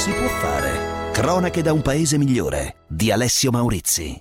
si può fare. Cronache da un paese migliore di Alessio Maurizi.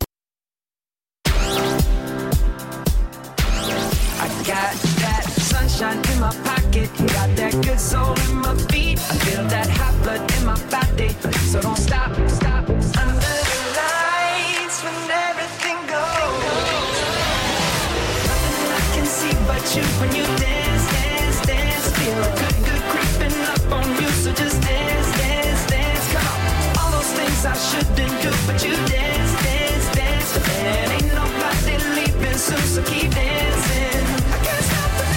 Sunshine in my pocket, got that good soul in my feet. I feel that hot blood in my body, so don't stop, stop. Under the lights when everything goes, nothing I can see but you when you dance, dance, dance. Feel a good, good creeping up on you, so just dance, dance, dance. Come on, all those things I shouldn't do, but you dance, dance, dance. And ain't nobody leaving soon, so keep dancing. I can't stop the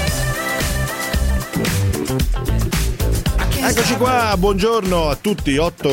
Eccoci qua, buongiorno a tutti,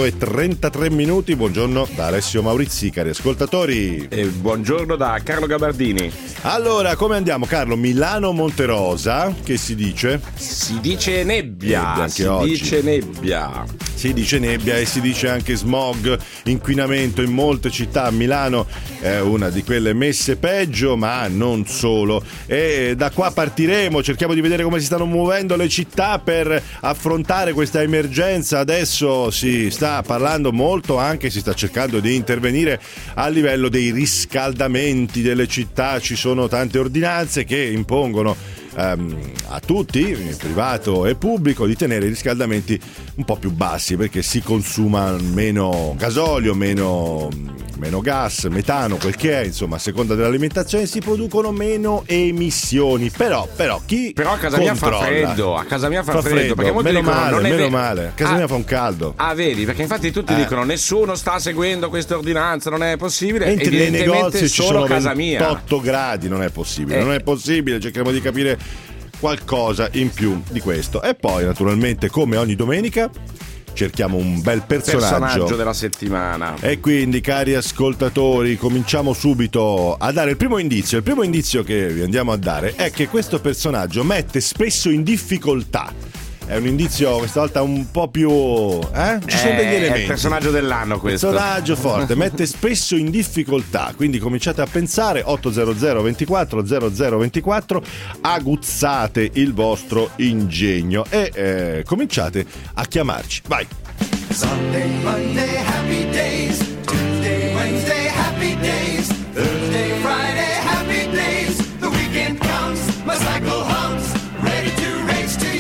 8:33 buongiorno da Alessio Maurizi, cari ascoltatori. E buongiorno da Carlo Gabardini. Allora, come andiamo Carlo? Milano-Monterosa, che si dice? Si dice nebbia, anche si oggi. dice nebbia. Si dice nebbia e si dice anche smog, inquinamento in molte città. Milano è una di quelle messe peggio, ma non solo. E da qua partiremo, cerchiamo di vedere come si stanno muovendo le città per affrontare questa emergenza. Adesso si sta parlando molto, anche si sta cercando di intervenire a livello dei riscaldamenti delle città. Ci sono tante ordinanze che impongono a tutti, privato e pubblico, di tenere i riscaldamenti un po' più bassi, perché si consuma meno gasolio, meno gas, metano, quel che è, insomma, a seconda dell'alimentazione si producono meno emissioni. Però chi a casa controlla? mia fa freddo, a casa mia fa freddo, perché molti meno dicono male, non è meno male, a casa mia fa un caldo. Ah, vedi, perché infatti tutti dicono nessuno sta seguendo questa ordinanza, non è possibile. Entri nei negozi, ci sono casa mia 28 gradi, non è possibile, non è possibile, cerchiamo di capire qualcosa in più di questo. E poi naturalmente, come ogni domenica, cerchiamo un bel personaggio della settimana. E quindi, cari ascoltatori, cominciamo subito a dare il primo indizio. Il primo indizio che vi andiamo a dare è che questo personaggio mette spesso in difficoltà. È un indizio questa volta un po' più ci sono degli elementi. È il personaggio dell'anno questo. Personaggio forte, mette spesso in difficoltà. Quindi cominciate a pensare. 800 24 0024, aguzzate il vostro ingegno e cominciate a chiamarci. Vai. Sunday, Monday, happy days. Tuesday, Wednesday, happy days. Thursday, Friday, happy days. The weekend comes, my cycle hums, ready to race to you.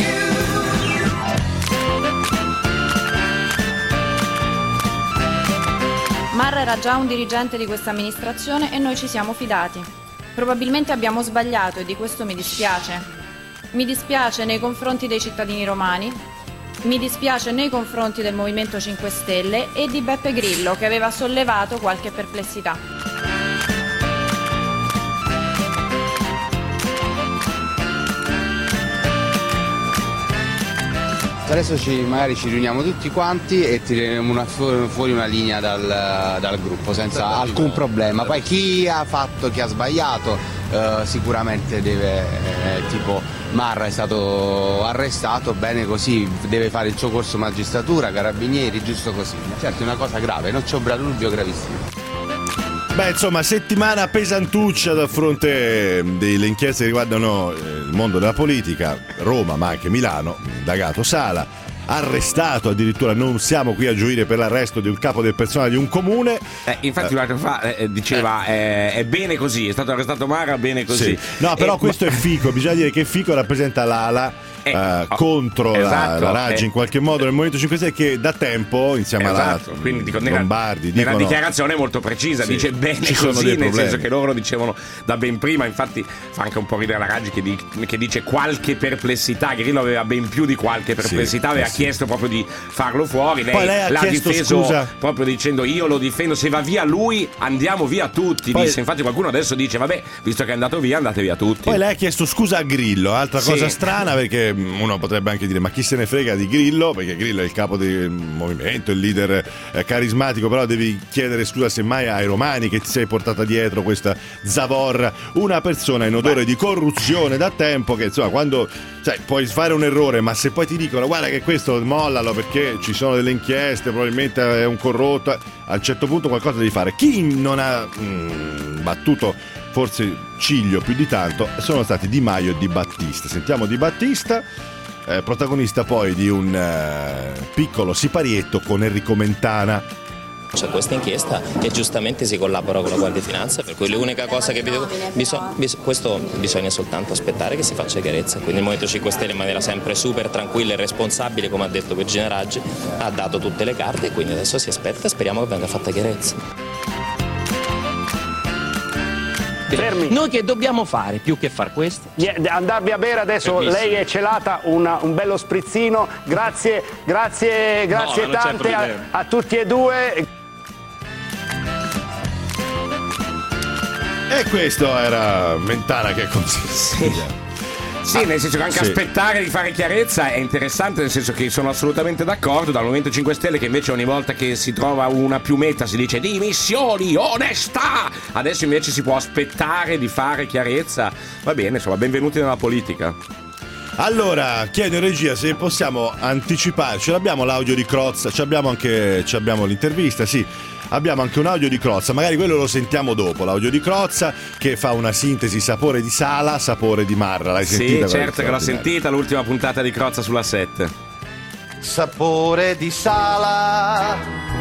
Marra era già un dirigente di questa amministrazione e noi ci siamo fidati. Probabilmente abbiamo sbagliato e di questo mi dispiace. Mi dispiace nei confronti dei cittadini romani, mi dispiace nei confronti del Movimento 5 Stelle e di Beppe Grillo, che aveva sollevato qualche perplessità. Adesso magari ci riuniamo tutti quanti e tireremo fuori una linea dal gruppo senza alcun problema. Poi chi ha sbagliato sicuramente deve, tipo Marra è stato arrestato, bene così, deve fare il suo corso magistratura, carabinieri, giusto così. Certo, è una cosa grave, non c'è obralubio gravissimo. Beh, insomma, settimana pesantuccia da fronte delle inchieste che riguardano il mondo della politica, Roma ma anche Milano. Indagato Sala, arrestato addirittura, non siamo qui a gioire per l'arresto di un capo del personale di un comune. Infatti un attimo fa diceva è bene così, è stato arrestato Marra, bene così. Sì. No, però questo è fico, bisogna dire che fico rappresenta l'ala contro la Raggi in qualche modo nel Movimento 5 Stelle, che da tempo insieme alla quindi Lombardi nella dichiarazione è molto precisa, dice bene così, nel senso che loro dicevano da ben prima. Infatti fa anche un po' ridere la Raggi che dice qualche perplessità. Grillo aveva ben più di qualche perplessità, aveva chiesto proprio di farlo fuori, lei l'ha difeso scusa, proprio dicendo io lo difendo, se va via lui andiamo via tutti. Disse, infatti qualcuno adesso dice vabbè, visto che è andato via andate via tutti. Poi lei ha chiesto scusa a Grillo, altra cosa strana, perché uno potrebbe anche dire ma chi se ne frega di Grillo, perché Grillo è il capo del movimento, il leader carismatico, però devi chiedere scusa semmai ai romani che ti sei portata dietro questa zavorra, una persona in odore di corruzione da tempo, che insomma quando puoi fare un errore, ma se poi ti dicono guarda che questo mollalo perché ci sono delle inchieste, probabilmente è un corrotto, a un certo punto qualcosa devi fare. Chi non ha battuto forse ciglio più di tanto sono stati Di Maio e Di Battista. Sentiamo Di Battista. protagonista poi di un piccolo siparietto con Enrico Mentana. C'è questa inchiesta e giustamente si collabora con la Guardia di Finanza, per cui l'unica cosa che vi dico, questo bisogna soltanto aspettare che si faccia chiarezza. Quindi il Movimento 5 Stelle in maniera sempre super tranquilla e responsabile, come ha detto Virginia Raggi, ha dato tutte le carte e quindi adesso si aspetta e speriamo che venga fatta chiarezza. Fermi. Noi che dobbiamo fare più che far questo? Andarvi a bere adesso, lei è celata, un bello sprizzino, grazie tante a tutti e due. E questo era Mentana che consiglia. Sì, nel senso che anche aspettare di fare chiarezza è interessante, nel senso che sono assolutamente d'accordo. Dal Movimento 5 Stelle, che invece ogni volta che si trova una piumetta si dice dimissioni, onestà. Adesso invece si può aspettare di fare chiarezza. Va bene, insomma, benvenuti nella politica. Allora, chiedo in regia se possiamo anticipare. Ce l'abbiamo l'audio di Crozza, abbiamo l'intervista, sì. Abbiamo anche un audio di Crozza, magari quello lo sentiamo dopo, l'audio di Crozza che fa una sintesi sapore di Sala, sapore di Marra. L'hai sentita? Sì, certo che l'ho sentita, l'ultima puntata di Crozza sulla 7. Sapore di Sala,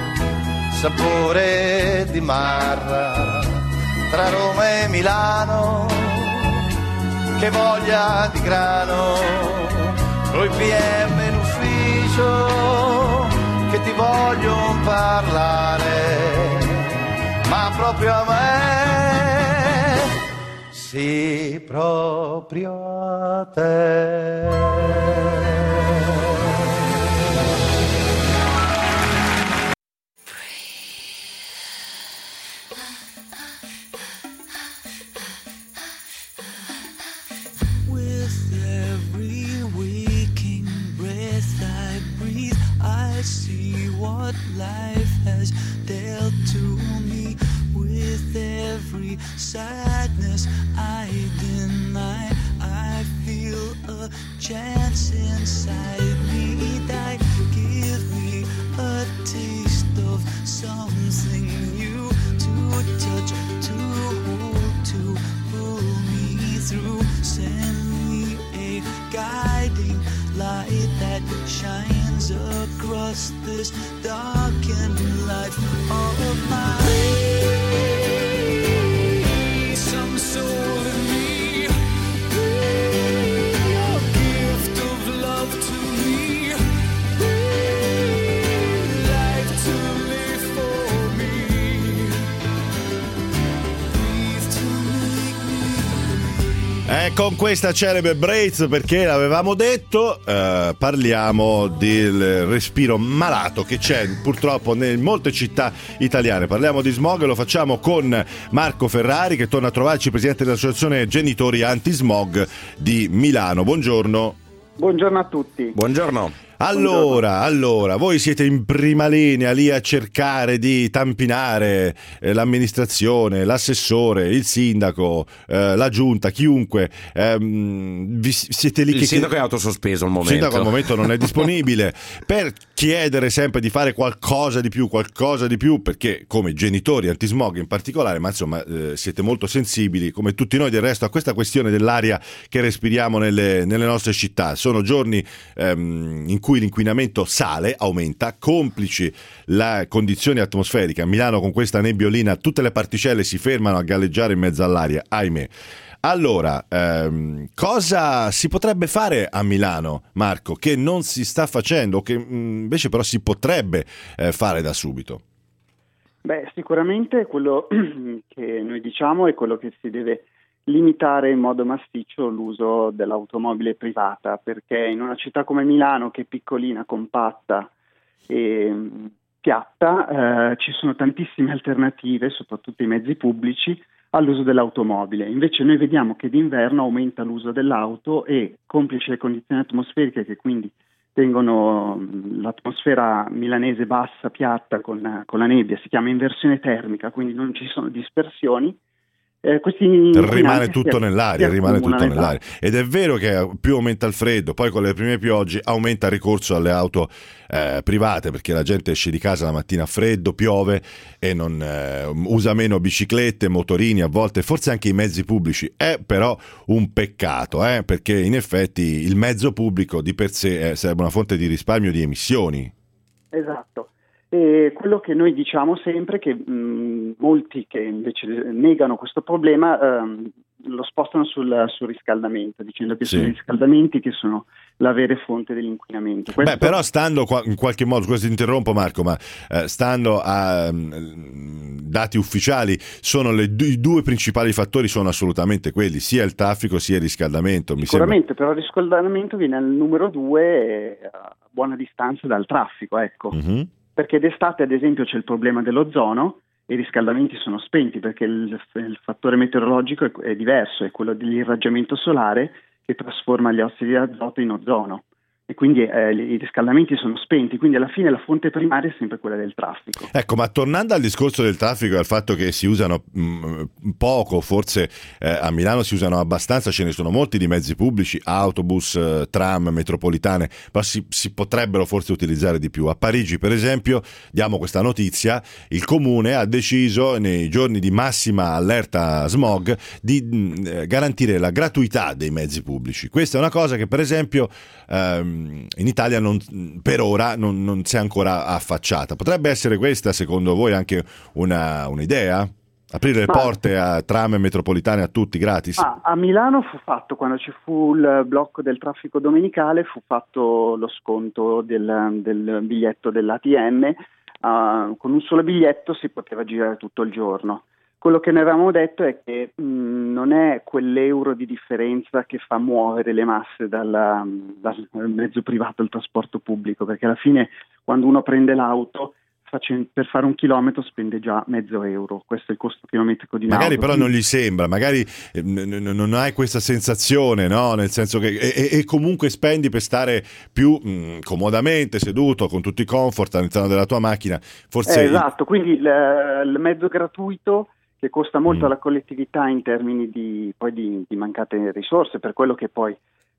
sapore di Marra, tra Roma e Milano, che voglia di grano, coi PM in ufficio, che ti voglio parlare, ma proprio a me, sì, proprio a te. See what life has dealt to me. With every sadness I deny, I feel a chance inside me die. Give me a taste of something new, to touch, to hold, to pull me through. Send me a guiding light that shines across this darkened life of mine. Some soul in me, a gift of love to me, life to live for me, breathe to make me. Con questa celebre Brace, perché l'avevamo detto, parliamo del respiro malato che c'è purtroppo in molte città italiane. Parliamo di smog e lo facciamo con Marco Ferrari, che torna a trovarci, presidente dell'associazione Genitori Antismog di Milano. Buongiorno. Buongiorno a tutti. Buongiorno. Allora, voi siete in prima linea lì a cercare di tampinare l'amministrazione, l'assessore, il sindaco, la giunta, chiunque. Siete lì il sindaco è autosospeso al momento. Il sindaco al momento non è disponibile, per chiedere sempre di fare qualcosa di più, perché come genitori antismog in particolare, ma insomma siete molto sensibili, come tutti noi del resto, a questa questione dell'aria che respiriamo nelle nostre città. Sono giorni in cui l'inquinamento sale, aumenta, complici la condizione atmosferica. A Milano con questa nebbiolina tutte le particelle si fermano a galleggiare in mezzo all'aria, ahimè. Allora, cosa si potrebbe fare a Milano, Marco, che non si sta facendo, che invece però si potrebbe fare da subito? Beh, sicuramente quello che noi diciamo è quello che si deve limitare in modo massiccio l'uso dell'automobile privata, perché in una città come Milano, che è piccolina, compatta e piatta, ci sono tantissime alternative, soprattutto i mezzi pubblici, all'uso dell'automobile. Invece noi vediamo che d'inverno aumenta l'uso dell'auto e, complice le condizioni atmosferiche che quindi tengono l'atmosfera milanese bassa, piatta, con la nebbia, si chiama inversione termica, quindi non ci sono dispersioni. questi rimane tutto nell'aria, ed è vero che più aumenta il freddo, poi con le prime piogge aumenta il ricorso alle auto private, perché la gente esce di casa la mattina a freddo, piove e non usa meno biciclette, motorini, a volte forse anche i mezzi pubblici. È però un peccato, perché in effetti il mezzo pubblico di per sé sarebbe una fonte di risparmio di emissioni. Esatto. E quello che noi diciamo sempre è che molti che invece negano questo problema lo spostano sul riscaldamento, dicendo che sono i riscaldamenti che sono la vera fonte dell'inquinamento. Però stando in qualche modo, scusa ti interrompo Marco, ma stando a dati ufficiali, sono i due principali fattori sono assolutamente quelli, sia il traffico sia il riscaldamento. Sicuramente, però il riscaldamento viene al numero 2 a buona distanza dal traffico, ecco. Mm-hmm. Perché d'estate, ad esempio, c'è il problema dell'ozono e i riscaldamenti sono spenti perché il fattore meteorologico è diverso, è quello dell'irraggiamento solare che trasforma gli ossidi di azoto in ozono. E quindi i riscaldamenti sono spenti, quindi alla fine la fonte primaria è sempre quella del traffico. Ecco, ma tornando al discorso del traffico e al fatto che si usano poco, forse a Milano si usano abbastanza, ce ne sono molti di mezzi pubblici, autobus, tram, metropolitane, ma si potrebbero forse utilizzare di più. A Parigi, per esempio, diamo questa notizia, il comune ha deciso nei giorni di massima allerta smog di garantire la gratuità dei mezzi pubblici. Questa è una cosa che per esempio in Italia per ora non si è ancora affacciata. Potrebbe essere questa, secondo voi, anche un'idea? Aprire le porte a tram e metropolitane a tutti gratis? A Milano fu fatto, quando ci fu il blocco del traffico domenicale, fu fatto lo sconto del biglietto dell'ATM. Con un solo biglietto si poteva girare tutto il giorno. Quello che ne avevamo detto è che non è quell'euro di differenza che fa muovere le masse dal mezzo privato al trasporto pubblico, perché alla fine quando uno prende l'auto per fare 1 chilometro spende già €0,5. Questo è il costo chilometrico di un'auto. Magari però non gli sembra, magari non hai questa sensazione, no? Nel senso che e comunque spendi per stare più comodamente seduto con tutti i comfort all'interno della tua macchina. Forse esatto, quindi il mezzo gratuito che costa molto alla collettività in termini di mancate risorse, per quello che poi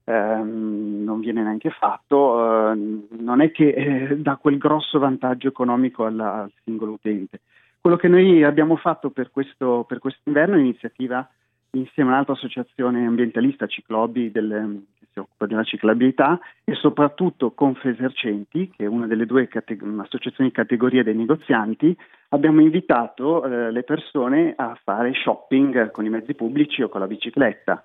non viene neanche fatto, non è che dà quel grosso vantaggio economico al singolo utente. Quello che noi abbiamo fatto per quest'inverno è un'iniziativa insieme a un'altra associazione ambientalista, Ciclobi, che si occupa della ciclabilità, e soprattutto Confesercenti, che è una delle due associazioni di categoria dei negozianti. Abbiamo invitato le persone a fare shopping con i mezzi pubblici o con la bicicletta,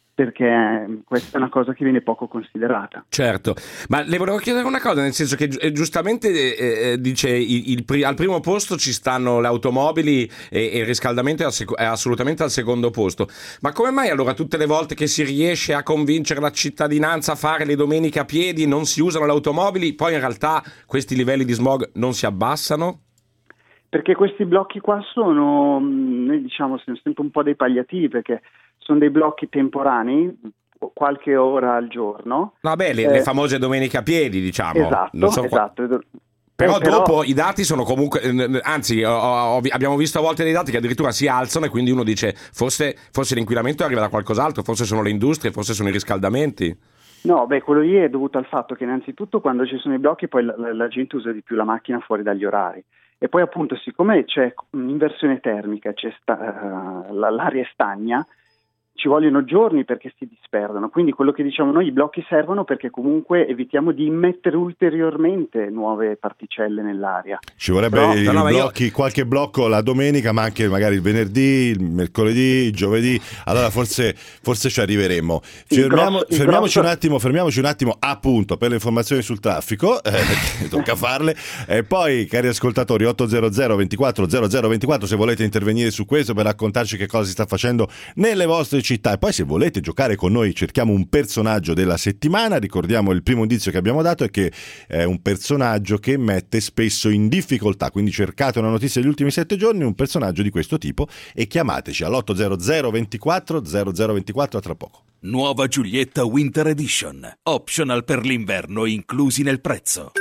perché questa è una cosa che viene poco considerata. Certo, ma le volevo chiedere una cosa, nel senso che giustamente dice al primo posto ci stanno le automobili e il riscaldamento è assolutamente al secondo posto, ma come mai allora tutte le volte che si riesce a convincere la cittadinanza a fare le domeniche a piedi non si usano le automobili, poi in realtà questi livelli di smog non si abbassano? Perché questi blocchi qua sono, noi diciamo, sono sempre un po' dei palliativi, perché sono dei blocchi temporanei, qualche ora al giorno. Vabbè, le famose domeniche a piedi, diciamo. Esatto. Però dopo i dati sono comunque, anzi abbiamo visto a volte dei dati che addirittura si alzano e quindi uno dice forse l'inquinamento arriva da qualcos'altro, forse sono le industrie, forse sono i riscaldamenti. No, quello lì è dovuto al fatto che innanzitutto quando ci sono i blocchi poi la gente usa di più la macchina fuori dagli orari. E poi appunto siccome c'è un'inversione termica, l'aria è stagna, ci vogliono giorni perché si disperdono, quindi quello che diciamo noi, i blocchi servono perché comunque evitiamo di immettere ulteriormente nuove particelle nell'aria. Ci vorrebbe qualche blocco la domenica, ma anche magari il venerdì, il mercoledì, il giovedì, allora forse ci arriveremo. Fermiamoci un attimo appunto per le informazioni sul traffico, tocca farle, e poi cari ascoltatori 800 24 0024 se volete intervenire su questo per raccontarci che cosa si sta facendo nelle vostre città, e poi se volete giocare con noi cerchiamo un personaggio della settimana. Ricordiamo il primo indizio che abbiamo dato è che è un personaggio che mette spesso in difficoltà, quindi cercate una notizia degli ultimi 7 giorni, un personaggio di questo tipo, e chiamateci all'800 24 0024. A tra poco. Nuova Giulietta Winter Edition, optional per l'inverno inclusi nel prezzo.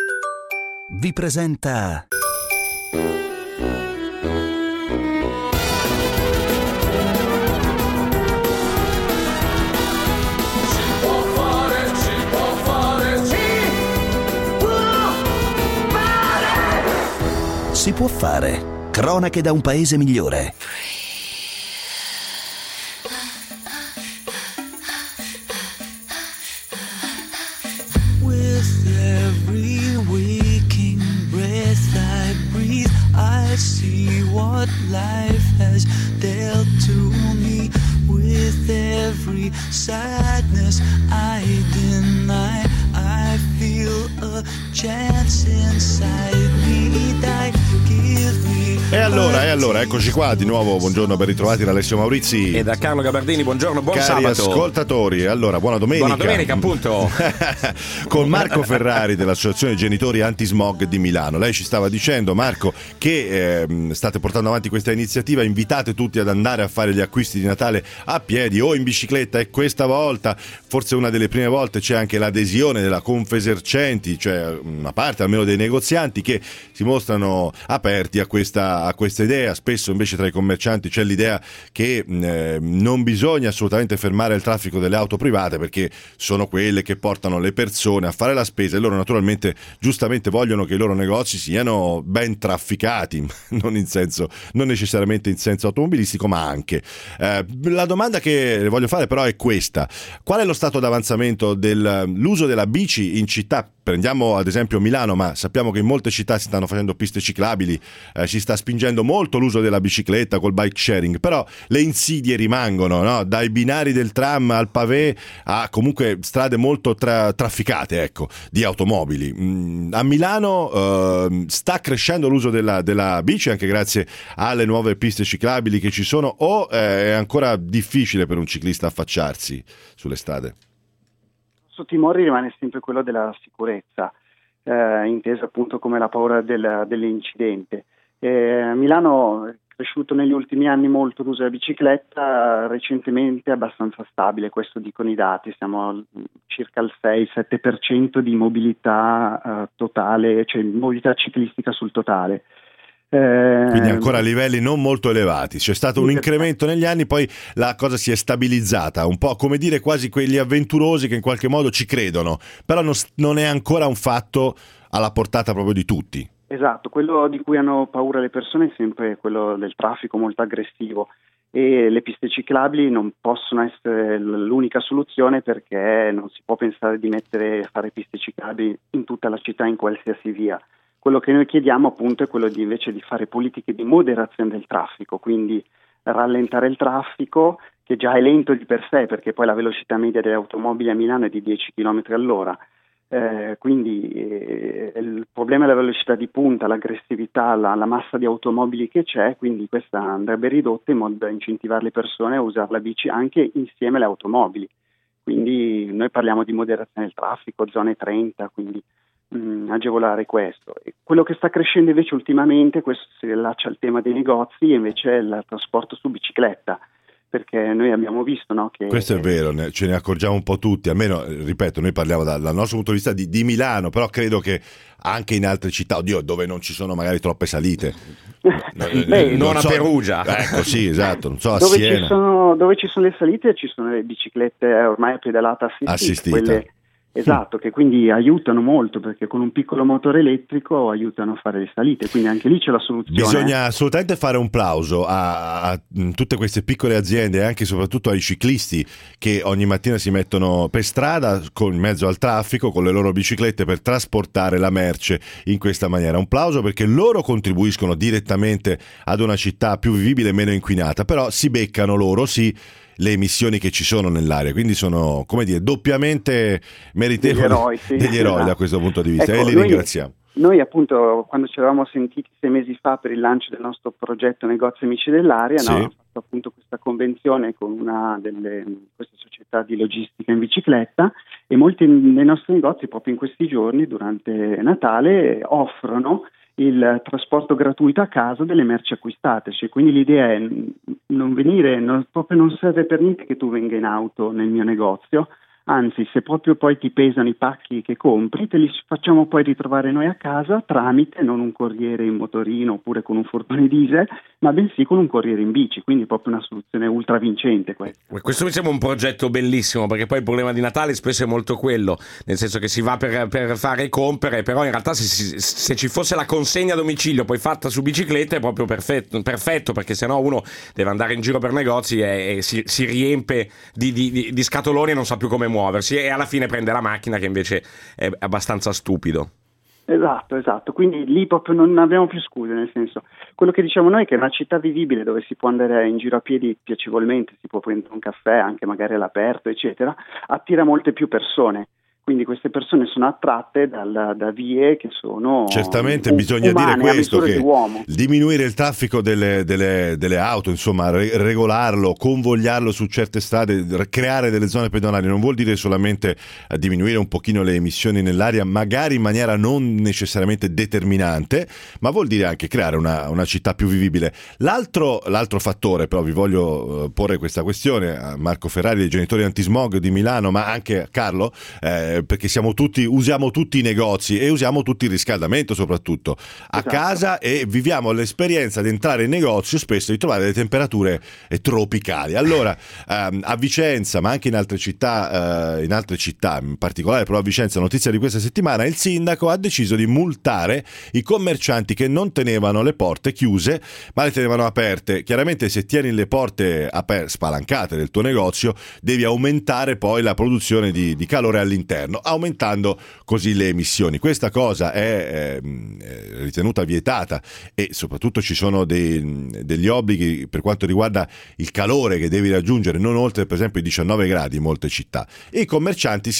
Vi presenta Si può fare. Cronache da un paese migliore. With every waking breath I breathe, I see what life has dealt to me. With every sadness I deny, I feel a chance inside me. Give me. E allora, eccoci qua di nuovo. Buongiorno, ben ritrovati da Alessio Maurizi e da Carlo Gabardini. Buongiorno, buon cari sabato. ascoltatori. Allora, buona domenica. Buona domenica, appunto. Con Marco Ferrari dell'Associazione Genitori Antismog di Milano. Lei ci stava dicendo, Marco, che state portando avanti questa iniziativa, invitate tutti ad andare a fare gli acquisti di Natale a piedi o in bicicletta, e questa volta, forse una delle prime volte, c'è anche l'adesione della Confesercenti, cioè una parte almeno dei negozianti che si mostrano aperti a questa idea. Spesso invece tra i commercianti c'è l'idea che non bisogna assolutamente fermare il traffico delle auto private, perché sono quelle che portano le persone a fare la spesa, e loro naturalmente giustamente vogliono che i loro negozi siano ben trafficati, non necessariamente in senso automobilistico, ma anche. La domanda che voglio fare però è questa: qual è lo stato d'avanzamento dell'uso della bici in città? Prendiamo ad esempio Milano, ma sappiamo che in molte città si stanno facendo piste ciclabili, si sta spingendo molto l'uso della bicicletta col bike sharing, però le insidie rimangono, no? Dai binari del tram al pavé a comunque strade molto trafficate, ecco, di automobili. A Milano sta crescendo l'uso della bici anche grazie alle nuove piste ciclabili che ci sono, o è ancora difficile per un ciclista affacciarsi sulle strade? Il timore rimane sempre quello della sicurezza, intesa appunto come la paura dell'incidente. Milano è cresciuto negli ultimi anni molto l'uso della bicicletta, recentemente è abbastanza stabile, questo dicono i dati, siamo circa al 6-7% di mobilità totale, cioè mobilità ciclistica sul totale. Quindi ancora a livelli non molto elevati. C'è stato un incremento negli anni, poi la cosa si è stabilizzata, un po' come dire quasi quegli avventurosi che in qualche modo ci credono, però non è ancora un fatto alla portata proprio di tutti. Esatto, quello di cui hanno paura le persone è sempre quello del traffico molto aggressivo, e le piste ciclabili non possono essere l'unica soluzione, perché non si può pensare di fare piste ciclabili in tutta la città, in qualsiasi via. Quello che noi chiediamo appunto è quello invece di fare politiche di moderazione del traffico, quindi rallentare il traffico, che già è lento di per sé, perché poi la velocità media delle automobili a Milano è di 10 km all'ora. Quindi il problema è la velocità di punta, l'aggressività, la massa di automobili che c'è, quindi questa andrebbe ridotta in modo da incentivare le persone a usare la bici anche insieme alle automobili. Quindi noi parliamo di moderazione del traffico, zone 30, quindi agevolare questo. E quello che sta crescendo invece ultimamente, questo si rilaccia al tema dei negozi, invece è il trasporto su bicicletta, perché noi abbiamo visto, no, che questo è vero, ce ne accorgiamo un po' tutti, almeno ripeto, noi parliamo dal nostro punto di vista di Milano, però credo che anche in altre città, dove non ci sono magari troppe salite, non a Perugia, ecco, sì, esatto, non so, a dove Siena, dove ci sono le salite ci sono le biciclette ormai a pedalata assistita. Quelle, esatto, che quindi aiutano molto, perché con un piccolo motore elettrico aiutano a fare le salite, quindi anche lì c'è la soluzione. Bisogna assolutamente fare un plauso a tutte queste piccole aziende e anche e soprattutto ai ciclisti che ogni mattina si mettono per strada in mezzo al traffico con le loro biciclette per trasportare la merce in questa maniera. Un plauso, perché loro contribuiscono direttamente ad una città più vivibile e meno inquinata, però si beccano loro, sì, le emissioni che ci sono nell'aria, quindi sono, come dire, doppiamente meritevoli degli eroi da questo punto di vista, ecco, e li ringraziamo. Noi appunto, quando ci eravamo sentiti 6 mesi fa per il lancio del nostro progetto Negozi Amici dell'Aria, sì, abbiamo fatto appunto questa convenzione con una delle queste società di logistica in bicicletta, e molti dei nostri negozi proprio in questi giorni durante Natale offrono il trasporto gratuito a casa delle merci acquistate, cioè, quindi l'idea è proprio non serve per niente che tu venga in auto nel mio negozio, anzi se proprio poi ti pesano i pacchi che compri te li facciamo poi ritrovare noi a casa tramite non un corriere in motorino oppure con un furgone diesel, ma bensì con un corriere in bici, quindi proprio una soluzione ultra vincente questa. Questo mi sembra un progetto bellissimo, perché poi il problema di Natale spesso è molto quello, nel senso che si va per fare compere, però in realtà se ci fosse la consegna a domicilio poi fatta su bicicletta è proprio perfetto, perché sennò uno deve andare in giro per negozi e si riempie di scatoloni e non sa più come muoversi, e alla fine prende la macchina, che invece è abbastanza stupido. Esatto, quindi lì proprio non abbiamo più scuse, nel senso, quello che diciamo noi è che è una città vivibile dove si può andare in giro a piedi piacevolmente, si può prendere un caffè anche magari all'aperto eccetera, attira molte più persone. Quindi queste persone sono attratte da vie che sono certamente bisogna umane, dire questo, che dell'uomo. diminuire il traffico delle auto, insomma regolarlo, convogliarlo su certe strade, creare delle zone pedonali non vuol dire solamente diminuire un pochino le emissioni nell'aria, magari in maniera non necessariamente determinante, ma vuol dire anche creare una città più vivibile. L'altro fattore, però vi voglio porre questa questione a Marco Ferrari dei Genitori Antismog di Milano, ma anche a Carlo, perché usiamo tutti i negozi e usiamo tutti il riscaldamento soprattutto a casa, e viviamo l'esperienza di entrare in negozio spesso di trovare delle temperature tropicali. Allora a Vicenza, ma anche in altre città, in particolare però a Vicenza, notizia di questa settimana, il sindaco ha deciso di multare i commercianti che non tenevano le porte chiuse ma le tenevano aperte. Chiaramente se tieni le porte spalancate del tuo negozio devi aumentare poi la produzione di calore all'interno, aumentando così le emissioni. Questa cosa è ritenuta vietata, e soprattutto ci sono degli obblighi per quanto riguarda il calore che devi raggiungere non oltre per esempio i 19 gradi in molte città. E i commercianti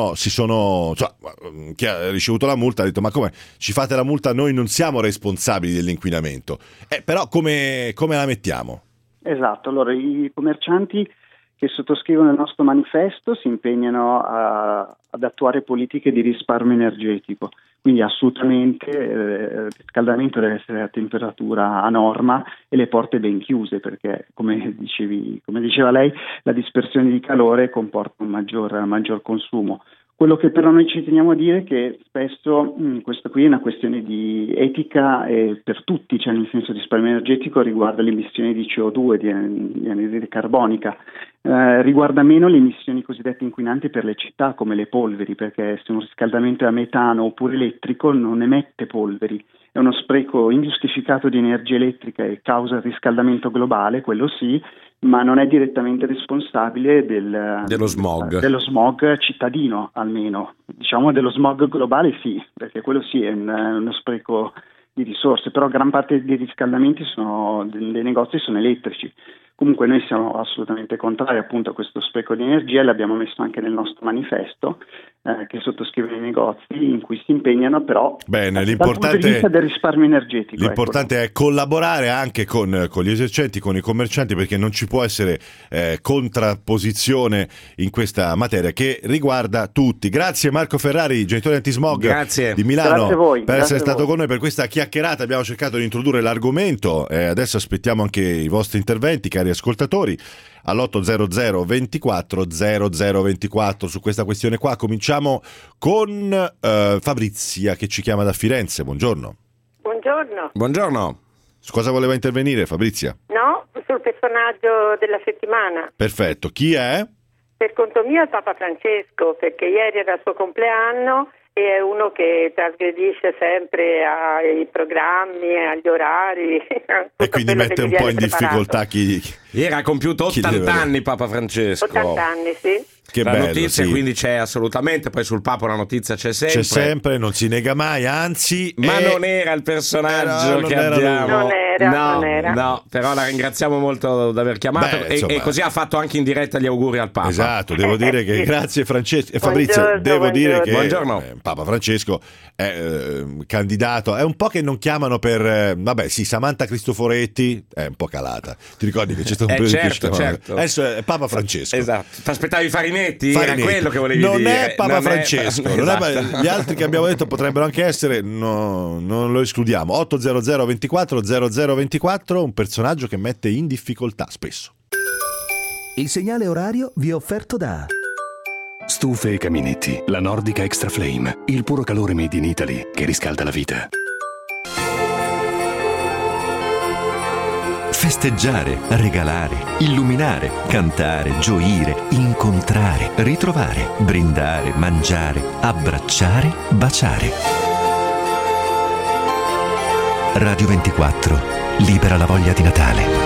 chi ha ricevuto la multa ha detto: ma come ci fate la multa? Noi non siamo responsabili dell'inquinamento. Però come la mettiamo? Esatto, allora i commercianti che sottoscrivono il nostro manifesto si impegnano ad attuare politiche di risparmio energetico, quindi assolutamente il riscaldamento deve essere a temperatura a norma e le porte ben chiuse, perché come diceva lei, la dispersione di calore comporta un maggior consumo. Quello che però noi ci teniamo a dire è che spesso questa qui è una questione di etica per tutti, cioè nel senso risparmio energetico riguarda le emissioni di CO2, di anidride carbonica, riguarda meno le emissioni cosiddette inquinanti per le città come le polveri, perché se un riscaldamento è a metano oppure elettrico non emette polveri. È uno spreco ingiustificato di energia elettrica e causa il riscaldamento globale, quello sì, ma non è direttamente responsabile dello smog cittadino, almeno. Diciamo dello smog globale sì, perché quello sì è uno spreco di risorse, però gran parte dei riscaldamenti dei negozi sono elettrici. Comunque noi siamo assolutamente contrari appunto a questo spreco di energia, l'abbiamo messo anche nel nostro manifesto che sottoscrivono i negozi, in cui si impegnano però dal punto di vista del risparmio energetico. L'importante è collaborare anche con gli esercenti, con i commercianti, perché non ci può essere contrapposizione in questa materia che riguarda tutti. Grazie Marco Ferrari, Genitori Antismog di Milano, per essere stato con noi per questa chiacchierata. Abbiamo cercato di introdurre l'argomento, adesso aspettiamo anche i vostri interventi, cari ascoltatori, all'800 24 0024 su questa questione qua. Cominciamo con Fabrizia che ci chiama da Firenze. Buongiorno. Buongiorno. Su cosa voleva intervenire Fabrizia? No, sul personaggio della settimana. Perfetto, chi è? Per conto mio è Papa Francesco, perché ieri era il suo compleanno e è uno che trasgredisce sempre ai programmi, agli orari. E quindi mette un po' in difficoltà chi... Ieri ha compiuto 80 anni Papa Francesco. 80 anni, sì. Che la bello, notizia sì. Quindi c'è assolutamente, poi sul Papa la notizia c'è sempre. C'è sempre, non si nega mai, anzi. Ma non era il personaggio che abbiamo. Non era. No, però la ringraziamo molto di aver chiamato. E così ha fatto anche in diretta gli auguri al Papa. Esatto, devo dire che grazie Francesco. Fabrizio, devo dire che Papa Francesco è candidato, è un po' che non chiamano per Samantha Cristoforetti è un po' calata. Ti ricordi che c'è stato un periodo certo. Adesso è Papa Francesco. Esatto. Ti aspettavi Farinetti? Era quello che volevi non dire. È Papa Francesco. Esatto. Gli altri che abbiamo detto potrebbero anche essere, non lo escludiamo. 800 24 0024, un personaggio che mette in difficoltà spesso. Il segnale orario vi è offerto da Stufe e caminetti, la Nordica Extra Flame, il puro calore made in Italy che riscalda la vita. Festeggiare, regalare, illuminare, cantare, gioire, incontrare, ritrovare, brindare, mangiare, abbracciare, baciare. Radio 24, libera la voglia di Natale.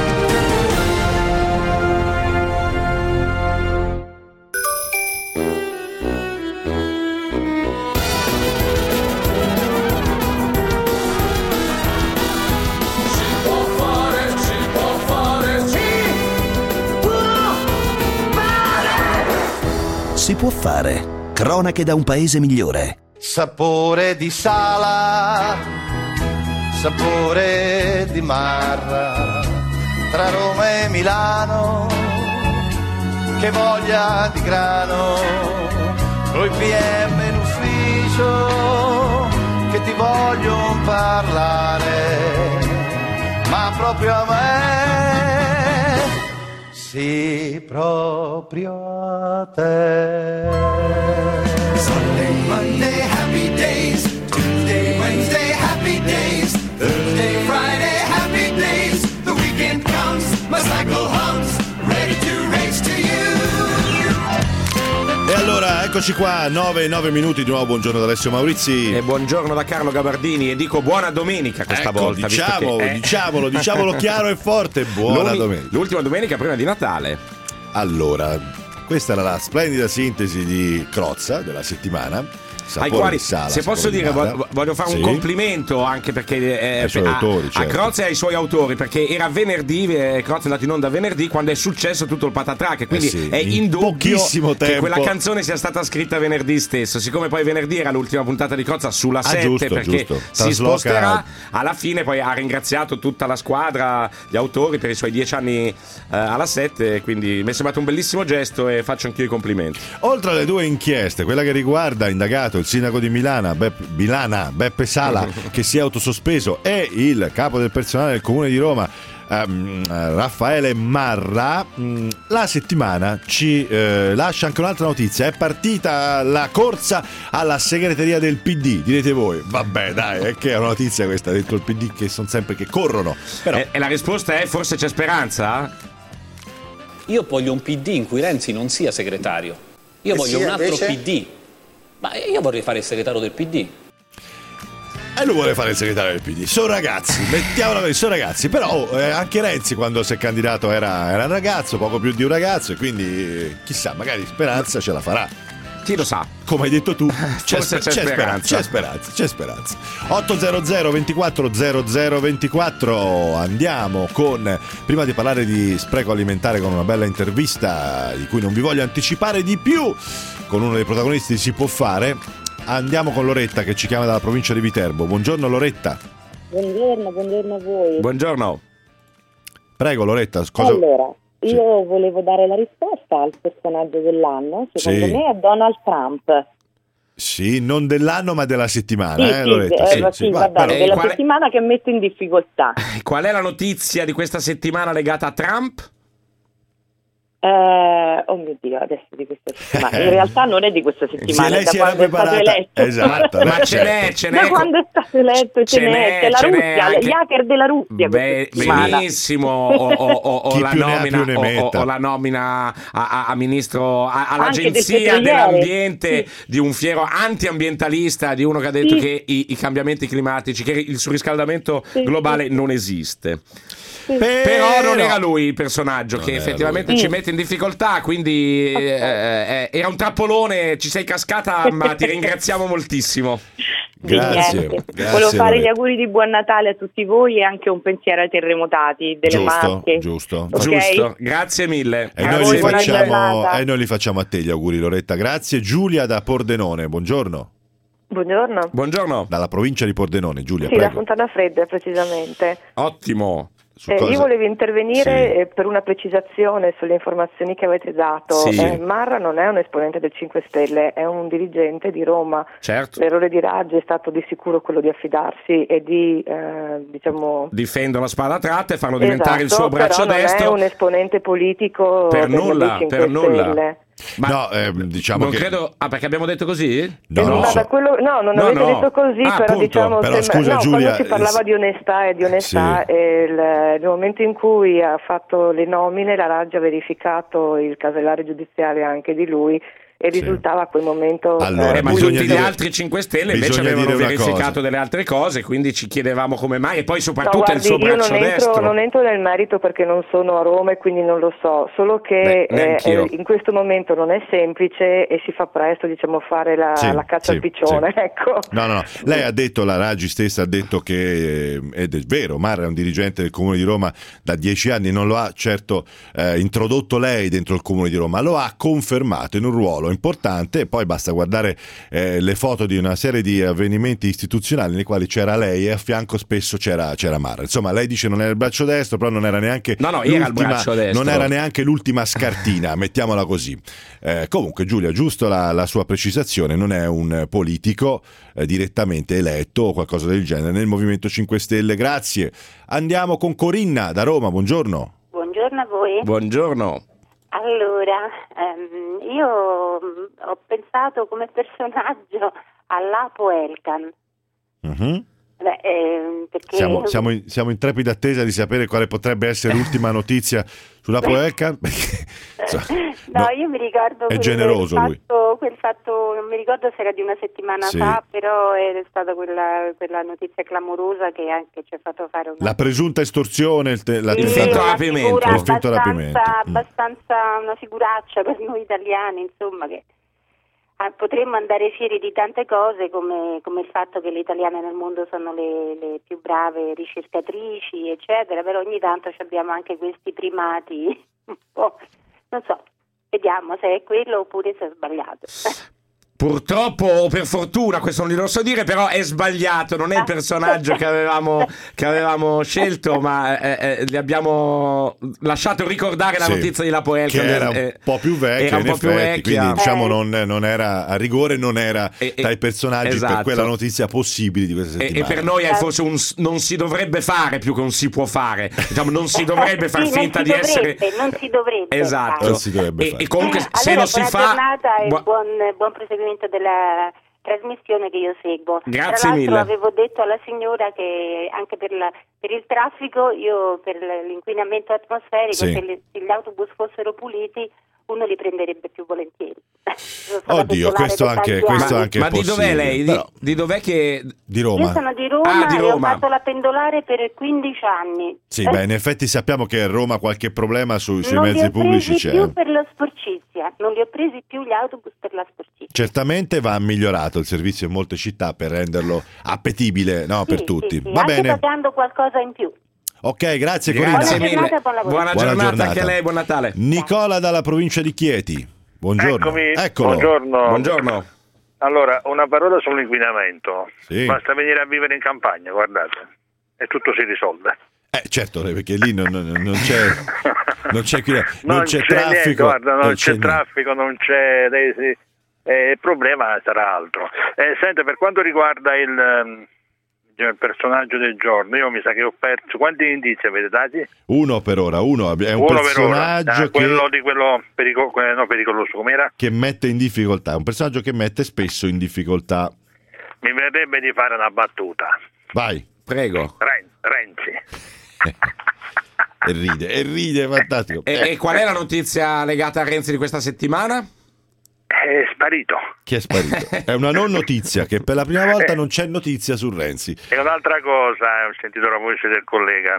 Si può fare. Cronache da un paese migliore. Sapore di sala, sapore di Marra, tra Roma e Milano, che voglia di grano, coi PM in ufficio, che ti vogliono parlare, ma proprio a me, sì, proprio a te. Sunday, Monday, happy days. Tuesday, Wednesday, happy days. Thursday, Friday, happy days. The weekend comes, my cycle hums, ready to race to you. E allora, eccoci qua, 9 minuti di nuovo. Buongiorno da Alessio Maurizi. E buongiorno da Carlo Gabardini. E dico buona domenica questa volta. Diciamolo chiaro e forte. Buona domenica. L'ultima domenica prima di Natale. Allora, questa era la splendida sintesi di Crozza della settimana. Ai quali, se posso dire, voglio fare un complimento anche perché a Crozza e ai suoi autori, perché era venerdì, Crozza è andato in onda venerdì quando è successo tutto il patatrack, quindi è indubbio che quella canzone sia stata scritta venerdì stesso. Siccome poi venerdì era l'ultima puntata di Crozza sulla 7, perché si sposterà, alla fine poi ha ringraziato tutta la squadra, gli autori per i suoi 10 anni alla 7, quindi mi è sembrato un bellissimo gesto e faccio anch'io i complimenti. Oltre alle due inchieste, quella che riguarda indagato il sindaco di Milana, Beppe Sala, che si è autosospeso, e il capo del personale del comune di Roma, Raffaele Marra, la settimana ci lascia anche un'altra notizia. È partita la corsa alla segreteria del PD. Direte voi, vabbè dai, è che è una notizia questa dentro il PD, che sono sempre che corrono. Però... E la risposta è: forse c'è speranza? Io voglio un PD in cui Renzi non sia segretario. Io voglio un altro PD. Ma io vorrei fare il segretario del PD. E lui vuole fare il segretario del PD. Sono ragazzi, mettiamola così, sono ragazzi. Però anche Renzi, quando si è candidato, era un ragazzo, poco più di un ragazzo. E quindi chissà, magari Speranza ce la farà. Chi lo sa? Come hai detto tu, c'è speranza. 800 24 00 24. Andiamo con, prima di parlare di spreco alimentare, con una bella intervista di cui non vi voglio anticipare di più, con uno dei protagonisti di Si può fare. Andiamo con Loretta, che ci chiama dalla provincia di Viterbo. Buongiorno Loretta. Buongiorno a voi. Buongiorno. Prego Loretta, cosa... Allora, io volevo dare la risposta al personaggio dell'anno. Secondo me è Donald Trump. Sì, non dell'anno ma della settimana, sì, Loretta. Va bene, della settimana che mette in difficoltà. Qual è la notizia di questa settimana legata a Trump? Oh mio Dio, adesso di questa settimana. In realtà non è di questa settimana, lei è da quando è stato eletto. Esatto, ma ce n'è. Da quando è stato eletto c'è la Russia, gli hacker della Russia. Benissimo, o la nomina a ministro, all'agenzia dell'ambiente di un fiero antiambientalista, di uno che ha detto che i cambiamenti climatici, che il surriscaldamento globale non esiste. Però non era lui il personaggio che effettivamente ci mette in difficoltà, quindi era un trappolone, ci sei cascata, ma ti ringraziamo moltissimo. Grazie. Volevo fare gli auguri di buon Natale a tutti voi e anche un pensiero ai terremotati delle Marche. Giusto. Grazie mille. E noi li facciamo a te gli auguri, Loretta. Grazie. Giulia da Pordenone, buongiorno. Buongiorno. Dalla provincia di Pordenone, Giulia. Sì, prego. da Fontana Fredda precisamente. Ottimo. Io volevo intervenire per una precisazione sulle informazioni che avete dato. Marra non è un esponente del 5 Stelle, è un dirigente di Roma. Certo. L'errore di Raggi è stato di sicuro quello di affidarsi e di difendono la spada tratta e fanno diventare il suo braccio però destro. Non è un esponente politico per del nulla. Stelle. Ma diciamo non che credo. Perché abbiamo detto così? No, non avete detto così, però appunto. diciamo però scusa, Giulia, quando si parlava di onestà nel momento in cui ha fatto le nomine, la Raggi ha verificato il casellario giudiziario anche di lui e risultava a quel momento ma tutti gli altri 5 Stelle invece avevano verificato delle altre cose, quindi ci chiedevamo come mai, e poi soprattutto il suo braccio destro. Non entro nel merito perché non sono a Roma e quindi non lo so, solo che in questo momento non è semplice e si fa presto, diciamo, fare la caccia al piccione, ecco. No, lei ha detto, la Raggi stessa ha detto che, ed è vero, Marra è un dirigente del Comune di Roma da 10 anni, non lo ha certo introdotto lei dentro il Comune di Roma, lo ha confermato in un ruolo importante, e poi basta guardare le foto di una serie di avvenimenti istituzionali nei quali c'era lei e a fianco spesso c'era Marra. Insomma, lei dice non era il braccio destro, però non era neanche era il braccio destro. Non era neanche l'ultima scartina, mettiamola così. Comunque Giulia, giusto la sua precisazione, non è un politico direttamente eletto o qualcosa del genere nel Movimento 5 Stelle. Grazie. Andiamo con Corinna da Roma, buongiorno. Buongiorno a voi. Buongiorno. Allora, io ho pensato come personaggio a Lapo Elkan. Perché Siamo in trepida attesa di sapere quale potrebbe essere l'ultima notizia sulla Elkan. Io mi ricordo è generoso quel fatto, non mi ricordo se era di una settimana fa, però è stata quella notizia clamorosa che anche ci ha fatto fare la presunta estorsione, il finto rapimento. Abbastanza una figuraccia per noi italiani, insomma, che potremmo andare fieri di tante cose, come il fatto che le italiane nel mondo sono le più brave ricercatrici, eccetera, però ogni tanto abbiamo anche questi primati un po', non so, vediamo se è quello oppure se è sbagliato. Purtroppo o per fortuna, questo non lo so dire, però è sbagliato, non è il personaggio che avevamo scelto, ma li abbiamo lasciato ricordare la notizia di Lapo Elkan, che era un po' più vecchia, quindi diciamo non era a rigore, non era tra i personaggi per quella notizia possibili di questa settimana. E per noi è forse non si dovrebbe fare più che un si può fare, diciamo, non si dovrebbe far finta di essere, non si dovrebbe, esatto, non si dovrebbe fare. E comunque se non si fa, giornata e buon proseguimento della trasmissione che io seguo. Grazie Tra l'altro mille. avevo detto alla signora che anche per il traffico, io per l'inquinamento atmosferico, se gli autobus fossero puliti, uno li prenderebbe più volentieri. Oddio, questo anche ma è di dov'è lei? però... Di dov'è che... Di Roma. Io sono di Roma, di e Roma. ho fatto la pendolare per 15 anni. Sì, in effetti sappiamo che a Roma qualche problema sui mezzi pubblici c'è. Non li ho presi più per la sporcizia, non li ho presi più gli autobus per la sporcizia. Certamente va migliorato il servizio in molte città per renderlo appetibile, per tutti. Va anche bene. pagando qualcosa in più. Ok, grazie Corinna. Grazie mille. Buona giornata anche a lei, buon Natale. Nicola dalla provincia di Chieti. Buongiorno. Eccomi. Eccolo. Buongiorno. Allora, una parola sull'inquinamento. Sì. Basta venire a vivere in campagna, guardate, e tutto si risolve. Certo, perché lì non c'è non c'è traffico. Niente, guarda, non c'è traffico, non c'è il problema sarà altro. Senta, per quanto riguarda il personaggio del giorno, io mi sa che ho perso. Quanti indizi avete dati? Uno per ora, è un personaggio quello pericoloso, com'era? Che mette in difficoltà, un personaggio che mette spesso in difficoltà. Mi verrebbe di fare una battuta. Vai, prego. Renzi. E ride, fantastico. E qual è la notizia legata a Renzi di questa settimana? È sparito. Chi è sparito? È una non notizia, che per la prima volta non c'è notizia su Renzi. E un'altra cosa, ho sentito la voce del collega,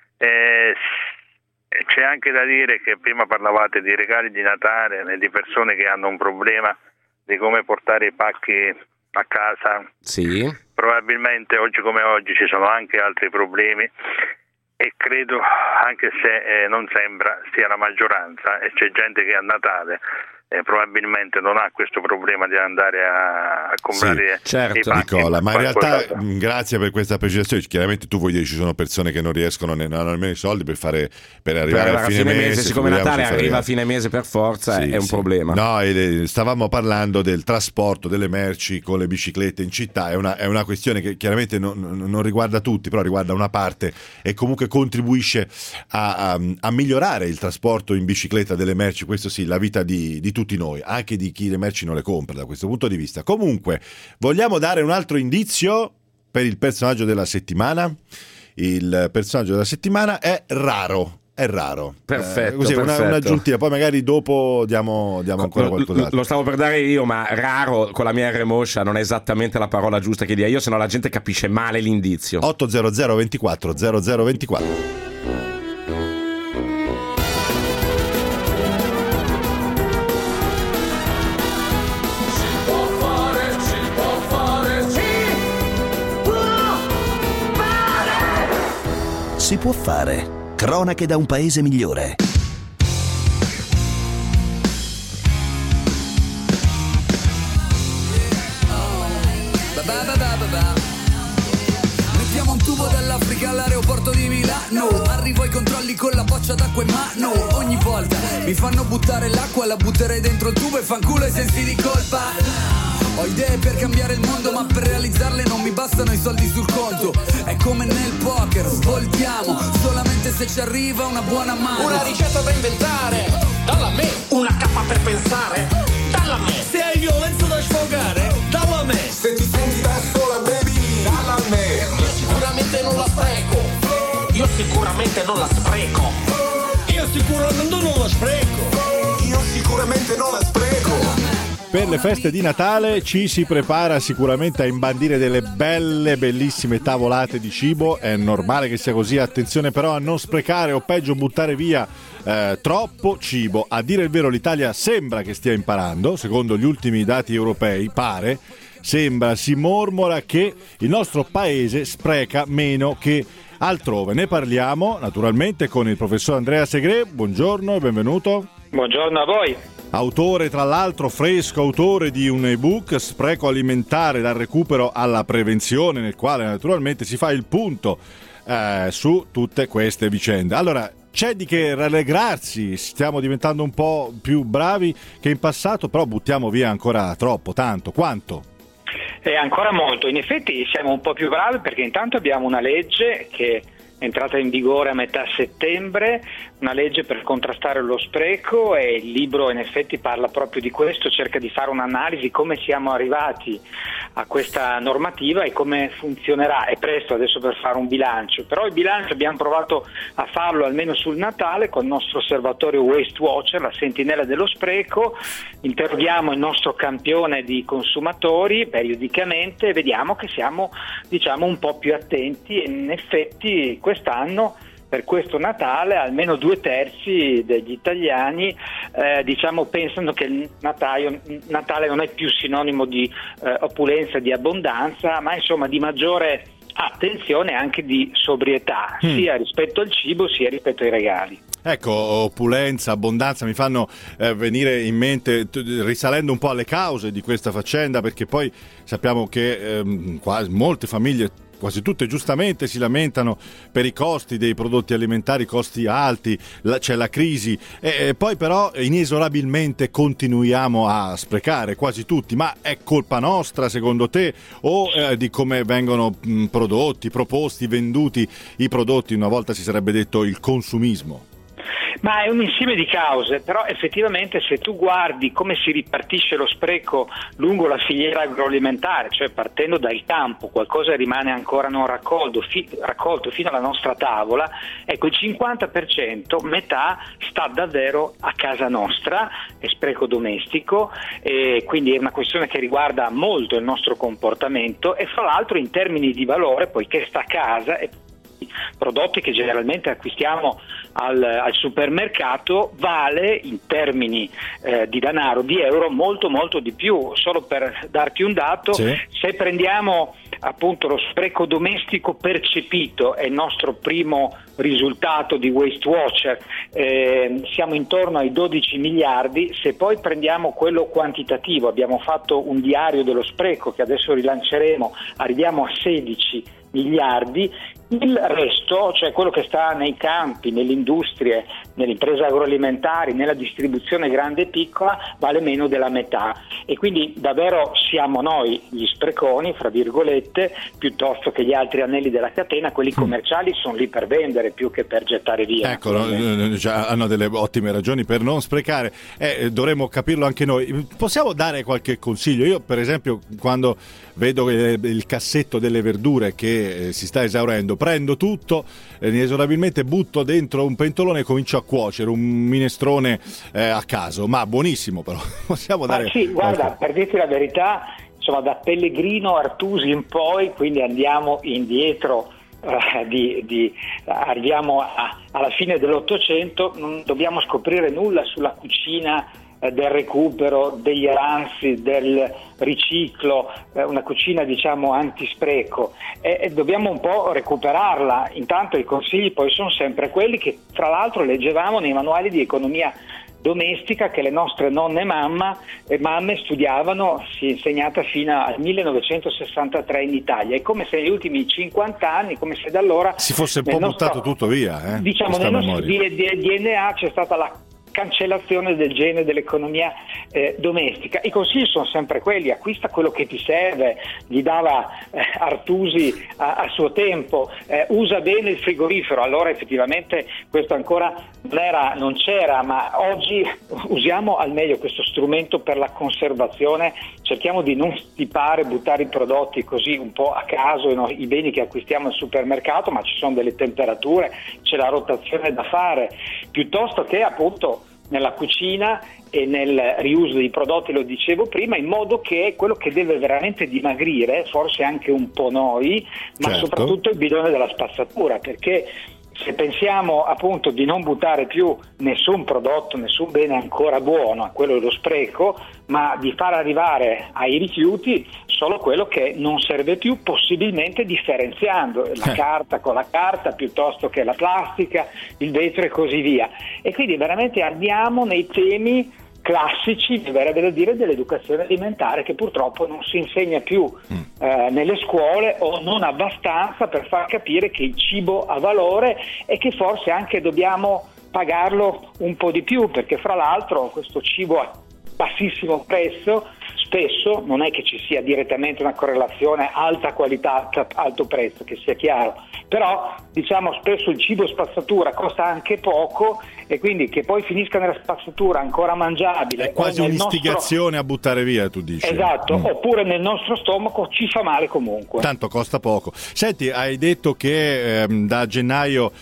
c'è anche da dire che prima parlavate di regali di Natale e di persone che hanno un problema di come portare i pacchi a casa. Sì. Probabilmente oggi come oggi ci sono anche altri problemi e credo, anche se non sembra, sia la maggioranza, e c'è gente che a Natale probabilmente non ha questo problema di andare a comprare i pacchi. Nicola, ma in realtà grazie per questa precisazione. Chiaramente tu vuoi dire ci sono persone che non riescono non hanno nemmeno i soldi per arrivare a fine mese. Siccome Natale arriva a fine mese per forza, è un problema. No, stavamo parlando del trasporto delle merci con le biciclette in città. È una questione che chiaramente non riguarda tutti, però riguarda una parte e comunque contribuisce a migliorare il trasporto in bicicletta delle merci. Questo sì, la vita di tutti tutti noi, anche di chi le merci non le compra da questo punto di vista. Comunque, vogliamo dare un altro indizio per il personaggio della settimana? Il personaggio della settimana è raro. È raro. Perfetto, così perfetto. Un'aggiuntiva, poi magari dopo diamo ancora qualcos'altro. Lo stavo per dare io, ma raro con la mia R moscia non è esattamente la parola giusta che dia io, sennò la gente capisce male l'indizio. 800 24 0024. Si può fare. Cronache da un paese migliore. Mettiamo un tubo dall'Africa all'aeroporto di Milano. Arrivo ai controlli con la boccia d'acqua in mano. Ogni volta mi fanno buttare l'acqua, la butterei dentro il tubo e fanculo i sensi di colpa. Ho idee per cambiare il mondo, ma per realizzarle non mi bastano i soldi sul conto. È come nel poker, svoltiamo solamente se ci arriva una buona mano. Una ricetta da inventare, dalla me. Una cappa per pensare, dalla me. Se hai violenza da sfogare, dalla me. Se ti senti da sola, baby, dalla me. Io sicuramente non la spreco. Io sicuramente non la spreco. Io sicuramente non la spreco. Io sicuramente non la spreco. Per le feste di Natale ci si prepara sicuramente a imbandire delle bellissime tavolate di cibo. È normale che sia così, attenzione però a non sprecare o peggio buttare via troppo cibo. A dire il vero l'Italia sembra che stia imparando, secondo gli ultimi dati europei, si mormora che il nostro paese spreca meno che altrove. Ne parliamo naturalmente con il professor Andrea Segre. Buongiorno e benvenuto. Buongiorno a voi. Autore, tra l'altro, fresco autore di un ebook, Spreco alimentare dal recupero alla prevenzione, nel quale naturalmente si fa il punto su tutte queste vicende. Allora, c'è di che rallegrarsi, stiamo diventando un po' più bravi che in passato, però buttiamo via ancora troppo, tanto, quanto? Ancora molto, in effetti siamo un po' più bravi perché intanto abbiamo una legge che è entrata in vigore a metà settembre, una legge per contrastare lo spreco, e il libro in effetti parla proprio di questo, cerca di fare un'analisi come siamo arrivati a questa normativa e come funzionerà. È presto adesso per fare un bilancio, però il bilancio abbiamo provato a farlo almeno sul Natale con il nostro osservatorio Waste Watcher, la sentinella dello spreco. Interroghiamo il nostro campione di consumatori periodicamente e vediamo che siamo, diciamo, un po' più attenti, e in effetti quest'anno, per questo Natale, almeno 2/3 degli italiani pensano che il Natale non è più sinonimo di opulenza, di abbondanza, ma insomma di maggiore attenzione, anche di sobrietà, sia rispetto al cibo sia rispetto ai regali. Ecco, opulenza, abbondanza mi fanno venire in mente, risalendo un po' alle cause di questa faccenda, perché poi sappiamo che molte famiglie, quasi tutte giustamente, si lamentano per i costi dei prodotti alimentari, costi alti, c'è la crisi, e poi però inesorabilmente continuiamo a sprecare quasi tutti. Ma è colpa nostra secondo te, o di come vengono prodotti, proposti, venduti i prodotti? Una volta si sarebbe detto il consumismo. Ma è un insieme di cause, però effettivamente se tu guardi come si ripartisce lo spreco lungo la filiera agroalimentare, cioè partendo dal campo, qualcosa rimane ancora non raccolto fino alla nostra tavola, ecco, il 50%, metà, sta davvero a casa nostra, è spreco domestico, e quindi è una questione che riguarda molto il nostro comportamento, e fra l'altro in termini di valore, poiché sta a casa, prodotti che generalmente acquistiamo al supermercato, vale in termini di denaro, di euro, molto molto di più. Solo per darti un dato, se prendiamo appunto lo spreco domestico percepito, è il nostro primo risultato di Waste Watcher, siamo intorno ai 12 miliardi. Se poi prendiamo quello quantitativo, abbiamo fatto un diario dello spreco che adesso rilanceremo, arriviamo a 16 miliardi. Il resto, cioè quello che sta nei campi, nelle industrie, nelle imprese agroalimentari, nella distribuzione grande e piccola, vale meno della metà. E quindi davvero siamo noi gli spreconi, fra virgolette, piuttosto che gli altri anelli della catena. Quelli commerciali sono lì per vendere più che per gettare via. Ecco, hanno delle ottime ragioni per non sprecare. Dovremmo capirlo anche noi. Possiamo dare qualche consiglio? Io, per esempio, quando vedo il cassetto delle verdure che si sta esaurendo, prendo tutto, inesorabilmente butto dentro un pentolone e comincio a cuocere un minestrone a caso, ma buonissimo. Però possiamo dare guarda, per dirti la verità, insomma, da Pellegrino Artusi in poi, quindi andiamo indietro, arriviamo alla fine dell'Ottocento, non dobbiamo scoprire nulla sulla cucina del recupero, degli avanzi, del riciclo, una cucina diciamo antispreco, e dobbiamo un po' recuperarla. Intanto i consigli poi sono sempre quelli che tra l'altro leggevamo nei manuali di economia domestica che le nostre nonne e mamme studiavano, si è insegnata fino al 1963 in Italia. È come se negli ultimi 50 anni, come se da allora si fosse un po' buttato tutto via, diciamo nel nostro DNA c'è stata la cancellazione del gene dell'economia domestica. I consigli sono sempre quelli: acquista quello che ti serve, gli dava Artusi a suo tempo, usa bene il frigorifero. Allora effettivamente questo ancora non c'era, ma oggi usiamo al meglio questo strumento per la conservazione, cerchiamo di non stipare, buttare i prodotti così un po' a caso, i beni che acquistiamo al supermercato, ma ci sono delle temperature, c'è la rotazione da fare, piuttosto che appunto nella cucina e nel riuso dei prodotti, lo dicevo prima, in modo che quello che deve veramente dimagrire, forse anche un po' noi, ma soprattutto il bidone della spazzatura, perché se pensiamo appunto di non buttare più nessun prodotto, nessun bene ancora buono, a quello dello spreco, ma di far arrivare ai rifiuti solo quello che non serve più, possibilmente differenziando la carta con la carta piuttosto che la plastica, il vetro e così via. E quindi veramente andiamo nei temi classici, mi verrebbe da dire, dell'educazione alimentare, che purtroppo non si insegna più nelle scuole, o non abbastanza per far capire che il cibo ha valore e che forse anche dobbiamo pagarlo un po' di più, perché fra l'altro questo cibo a bassissimo prezzo spesso non è che ci sia direttamente una correlazione alta qualità alto prezzo, che sia chiaro, però diciamo spesso il cibo spazzatura costa anche poco, e quindi che poi finisca nella spazzatura ancora mangiabile è quasi un'istigazione a buttare via, tu dici. Esatto, oppure nel nostro stomaco ci fa male comunque, tanto costa poco. Senti, hai detto che da gennaio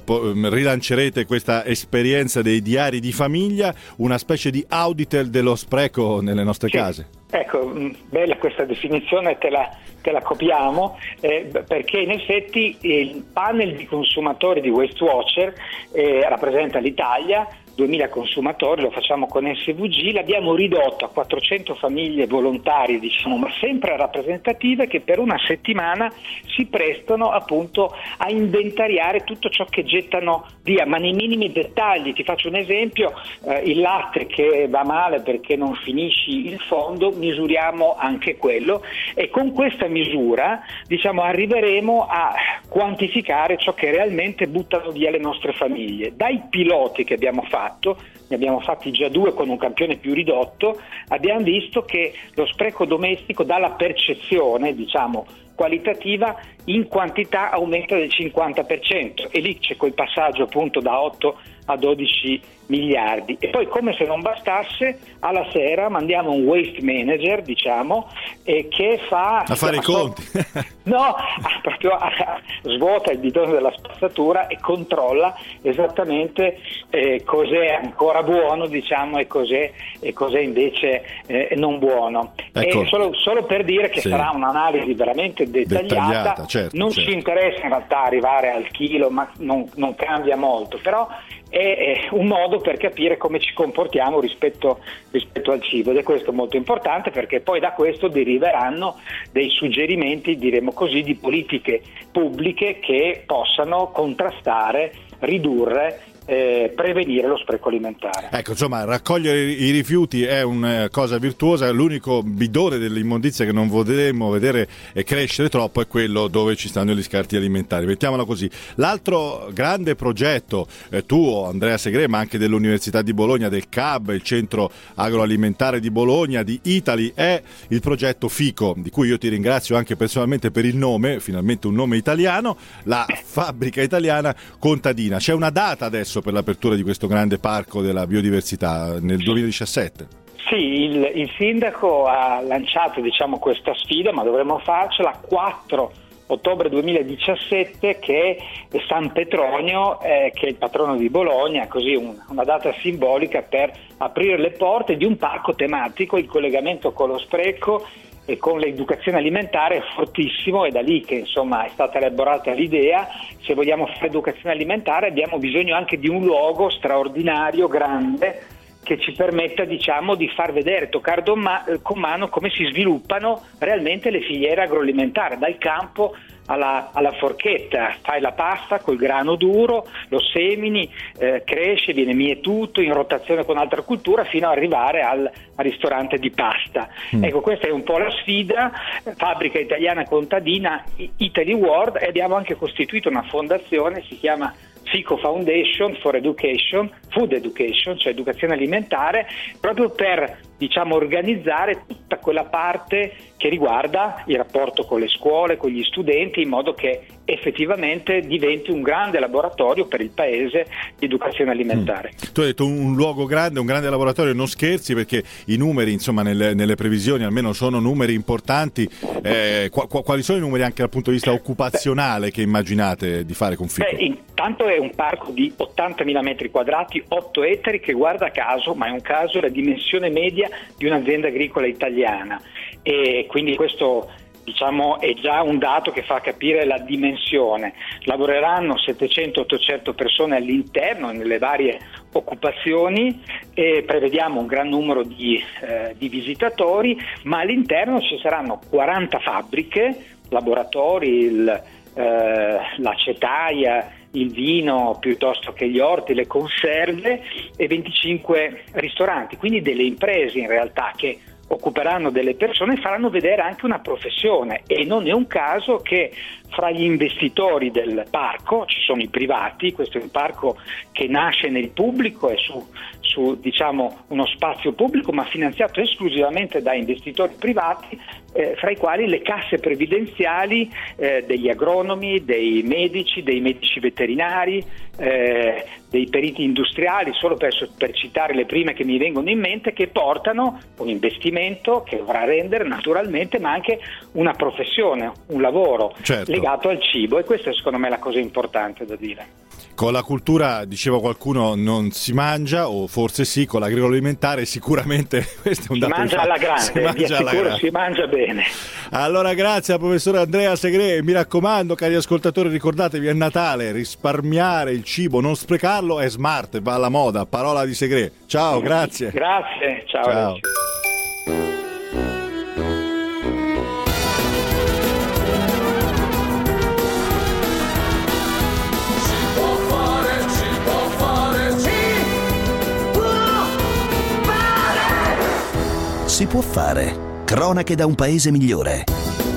rilancerete questa esperienza dei diari di famiglia, una specie di Auditel dello spreco nelle nostre case. Ecco, bella questa definizione, te la copiamo, perché in effetti il panel di consumatori di Waste Watcher rappresenta l'Italia, 2000 consumatori, lo facciamo con SVG, l'abbiamo ridotto a 400 famiglie volontarie, diciamo, ma sempre rappresentative, che per una settimana si prestano appunto a inventariare tutto ciò che gettano via, ma nei minimi dettagli. Ti faccio un esempio: il latte che va male perché non finisci il fondo, misuriamo anche quello, e con questa misura diciamo arriveremo a quantificare ciò che realmente buttano via le nostre famiglie. Dai piloti che abbiamo fatto, ne abbiamo fatti già 2 con un campione più ridotto, abbiamo visto che lo spreco domestico, dalla percezione diciamo qualitativa, in quantità aumenta del 50%, e lì c'è quel passaggio appunto da 8 a 12 miliardi. E poi, come se non bastasse, alla sera mandiamo un waste manager, diciamo, che fa a fare i conti. No, proprio svuota il bidone della spazzatura e controlla esattamente cos'è ancora buono, diciamo, e cos'è invece non buono. Ecco. E solo per dire che sarà un'analisi veramente dettagliata, certo. Ci interessa in realtà arrivare al chilo, ma non cambia molto, però è un modo per capire come ci comportiamo rispetto al cibo, ed è questo molto importante, perché poi da questo deriveranno dei suggerimenti, diremo così, di politiche pubbliche che possano contrastare, ridurre prevenire lo spreco alimentare. Ecco, insomma, raccogliere i rifiuti è una cosa virtuosa. L'unico bidone dell'immondizia che non vorremmo vedere crescere troppo è quello dove ci stanno gli scarti alimentari, mettiamola così. L'altro grande progetto tuo, Andrea Segre, ma anche dell'Università di Bologna, del CAB, il Centro Agroalimentare di Bologna, di Italy, è il progetto FICO, di cui io ti ringrazio anche personalmente per il nome, finalmente un nome italiano, la Fabbrica Italiana Contadina. C'è una data adesso per l'apertura di questo grande parco della biodiversità, nel 2017? Sì, il sindaco ha lanciato questa sfida, ma dovremmo farcela 4 ottobre 2017, che è San Petronio, che è il patrono di Bologna, così una data simbolica per aprire le porte di un parco tematico. Il collegamento con lo spreco e con l'educazione alimentare è fortissimo, è da lì che insomma è stata elaborata l'idea. Se vogliamo fare educazione alimentare abbiamo bisogno anche di un luogo straordinario, grande, che ci permetta di far vedere, toccare con mano come si sviluppano realmente le filiere agroalimentari, dal campo alla forchetta. Fai la pasta col grano duro, lo semini, cresce, viene mietuto in rotazione con altra cultura fino ad arrivare al ristorante di pasta. Ecco, questa è un po' la sfida. Fabbrica Italiana Contadina, Italy World, e abbiamo anche costituito una fondazione, si chiama FICO Foundation for Education, Food Education, cioè educazione alimentare, proprio per organizzare tutta quella parte che riguarda il rapporto con le scuole, con gli studenti, in modo che effettivamente diventi un grande laboratorio per il paese di educazione alimentare. Tu hai detto un luogo grande, un grande laboratorio, non scherzi, perché i numeri, insomma, nelle previsioni almeno sono numeri importanti. Quali sono i numeri anche dal punto di vista occupazionale che immaginate di fare con FICO? Intanto è un parco di 80.000 metri quadrati, 8 ettari, che guarda caso, ma è un caso, la dimensione media di un'azienda agricola italiana, e quindi questo è già un dato che fa capire la dimensione. Lavoreranno 700-800 persone all'interno, nelle varie occupazioni, e prevediamo un gran numero di visitatori, ma all'interno ci saranno 40 fabbriche, laboratori, l'acetaia, il vino, piuttosto che gli orti, le conserve, e 25 ristoranti, quindi delle imprese in realtà che occuperanno delle persone e faranno vedere anche una professione. E non è un caso che fra gli investitori del parco ci sono i privati. Questo è un parco che nasce nel pubblico e su uno spazio pubblico, ma finanziato esclusivamente da investitori privati, fra i quali le casse previdenziali degli agronomi, dei medici veterinari, dei periti industriali, solo per citare le prime che mi vengono in mente, che portano un investimento che dovrà rendere naturalmente, ma anche una professione, un lavoro legato al cibo, e questa è secondo me la cosa importante da dire. Con la cultura, diceva qualcuno, non si mangia, o forse sì, con l'agroalimentare sicuramente questo è un dato. Si mangia alla grande, vi assicuro, si mangia bene. Allora grazie al professore Andrea Segre, mi raccomando cari ascoltatori, ricordatevi, è Natale, risparmiare il cibo, non sprecarlo, è smart, va alla moda, parola di Segre. Ciao, grazie. Grazie, ciao. Si può fare. Cronache da un paese migliore.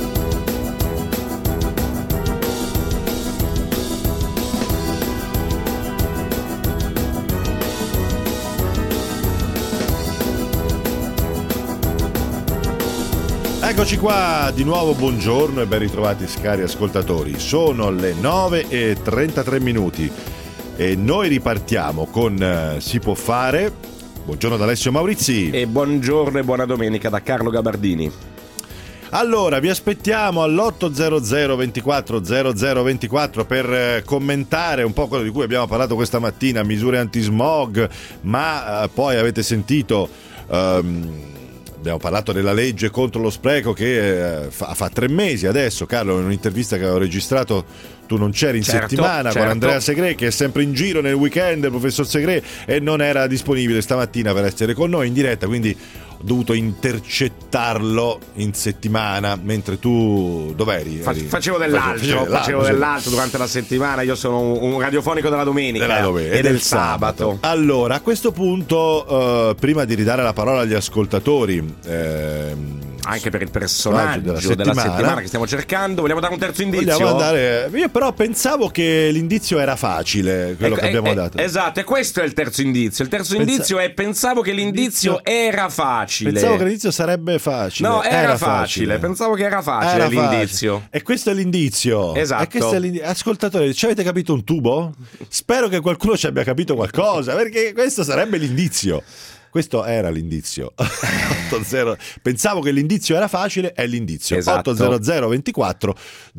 Eccoci qua di nuovo, buongiorno e ben ritrovati cari ascoltatori. Sono le 9:33 e noi ripartiamo con Si può fare. Buongiorno da Alessio Maurizi. E buongiorno e buona domenica da Carlo Gabardini. Allora, vi aspettiamo all'800 24 00 24 per commentare un po' quello di cui abbiamo parlato questa mattina, misure antismog, ma poi avete sentito... abbiamo parlato della legge contro lo spreco che fa 3 mesi adesso. Carlo, in un'intervista che avevo registrato, tu non c'eri in settimana con Andrea Segre, che è sempre in giro nel weekend, il professor Segre, e non era disponibile stamattina per essere con noi in diretta, quindi dovuto intercettarlo in settimana, mentre tu dov'eri? Facevo dell'altro durante la settimana. Io sono un radiofonico della domenica e del sabato. Allora, a questo punto, prima di ridare la parola agli ascoltatori, anche per il personaggio della settimana che stiamo cercando, vogliamo dare un terzo indizio? Io però pensavo che l'indizio era facile, quello che abbiamo dato. Esatto, e questo è il terzo indizio. Il terzo indizio è: pensavo che l'indizio era facile. Pensavo che l'indizio sarebbe facile. No, era facile. Pensavo che era facile l'indizio. E questo è l'indizio. Esatto. Ascoltatori, ci avete capito un tubo? Spero che qualcuno ci abbia capito qualcosa, perché questo sarebbe l'indizio. Questo era l'indizio. 80. Pensavo che l'indizio era facile, è l'indizio. Esatto. 800 24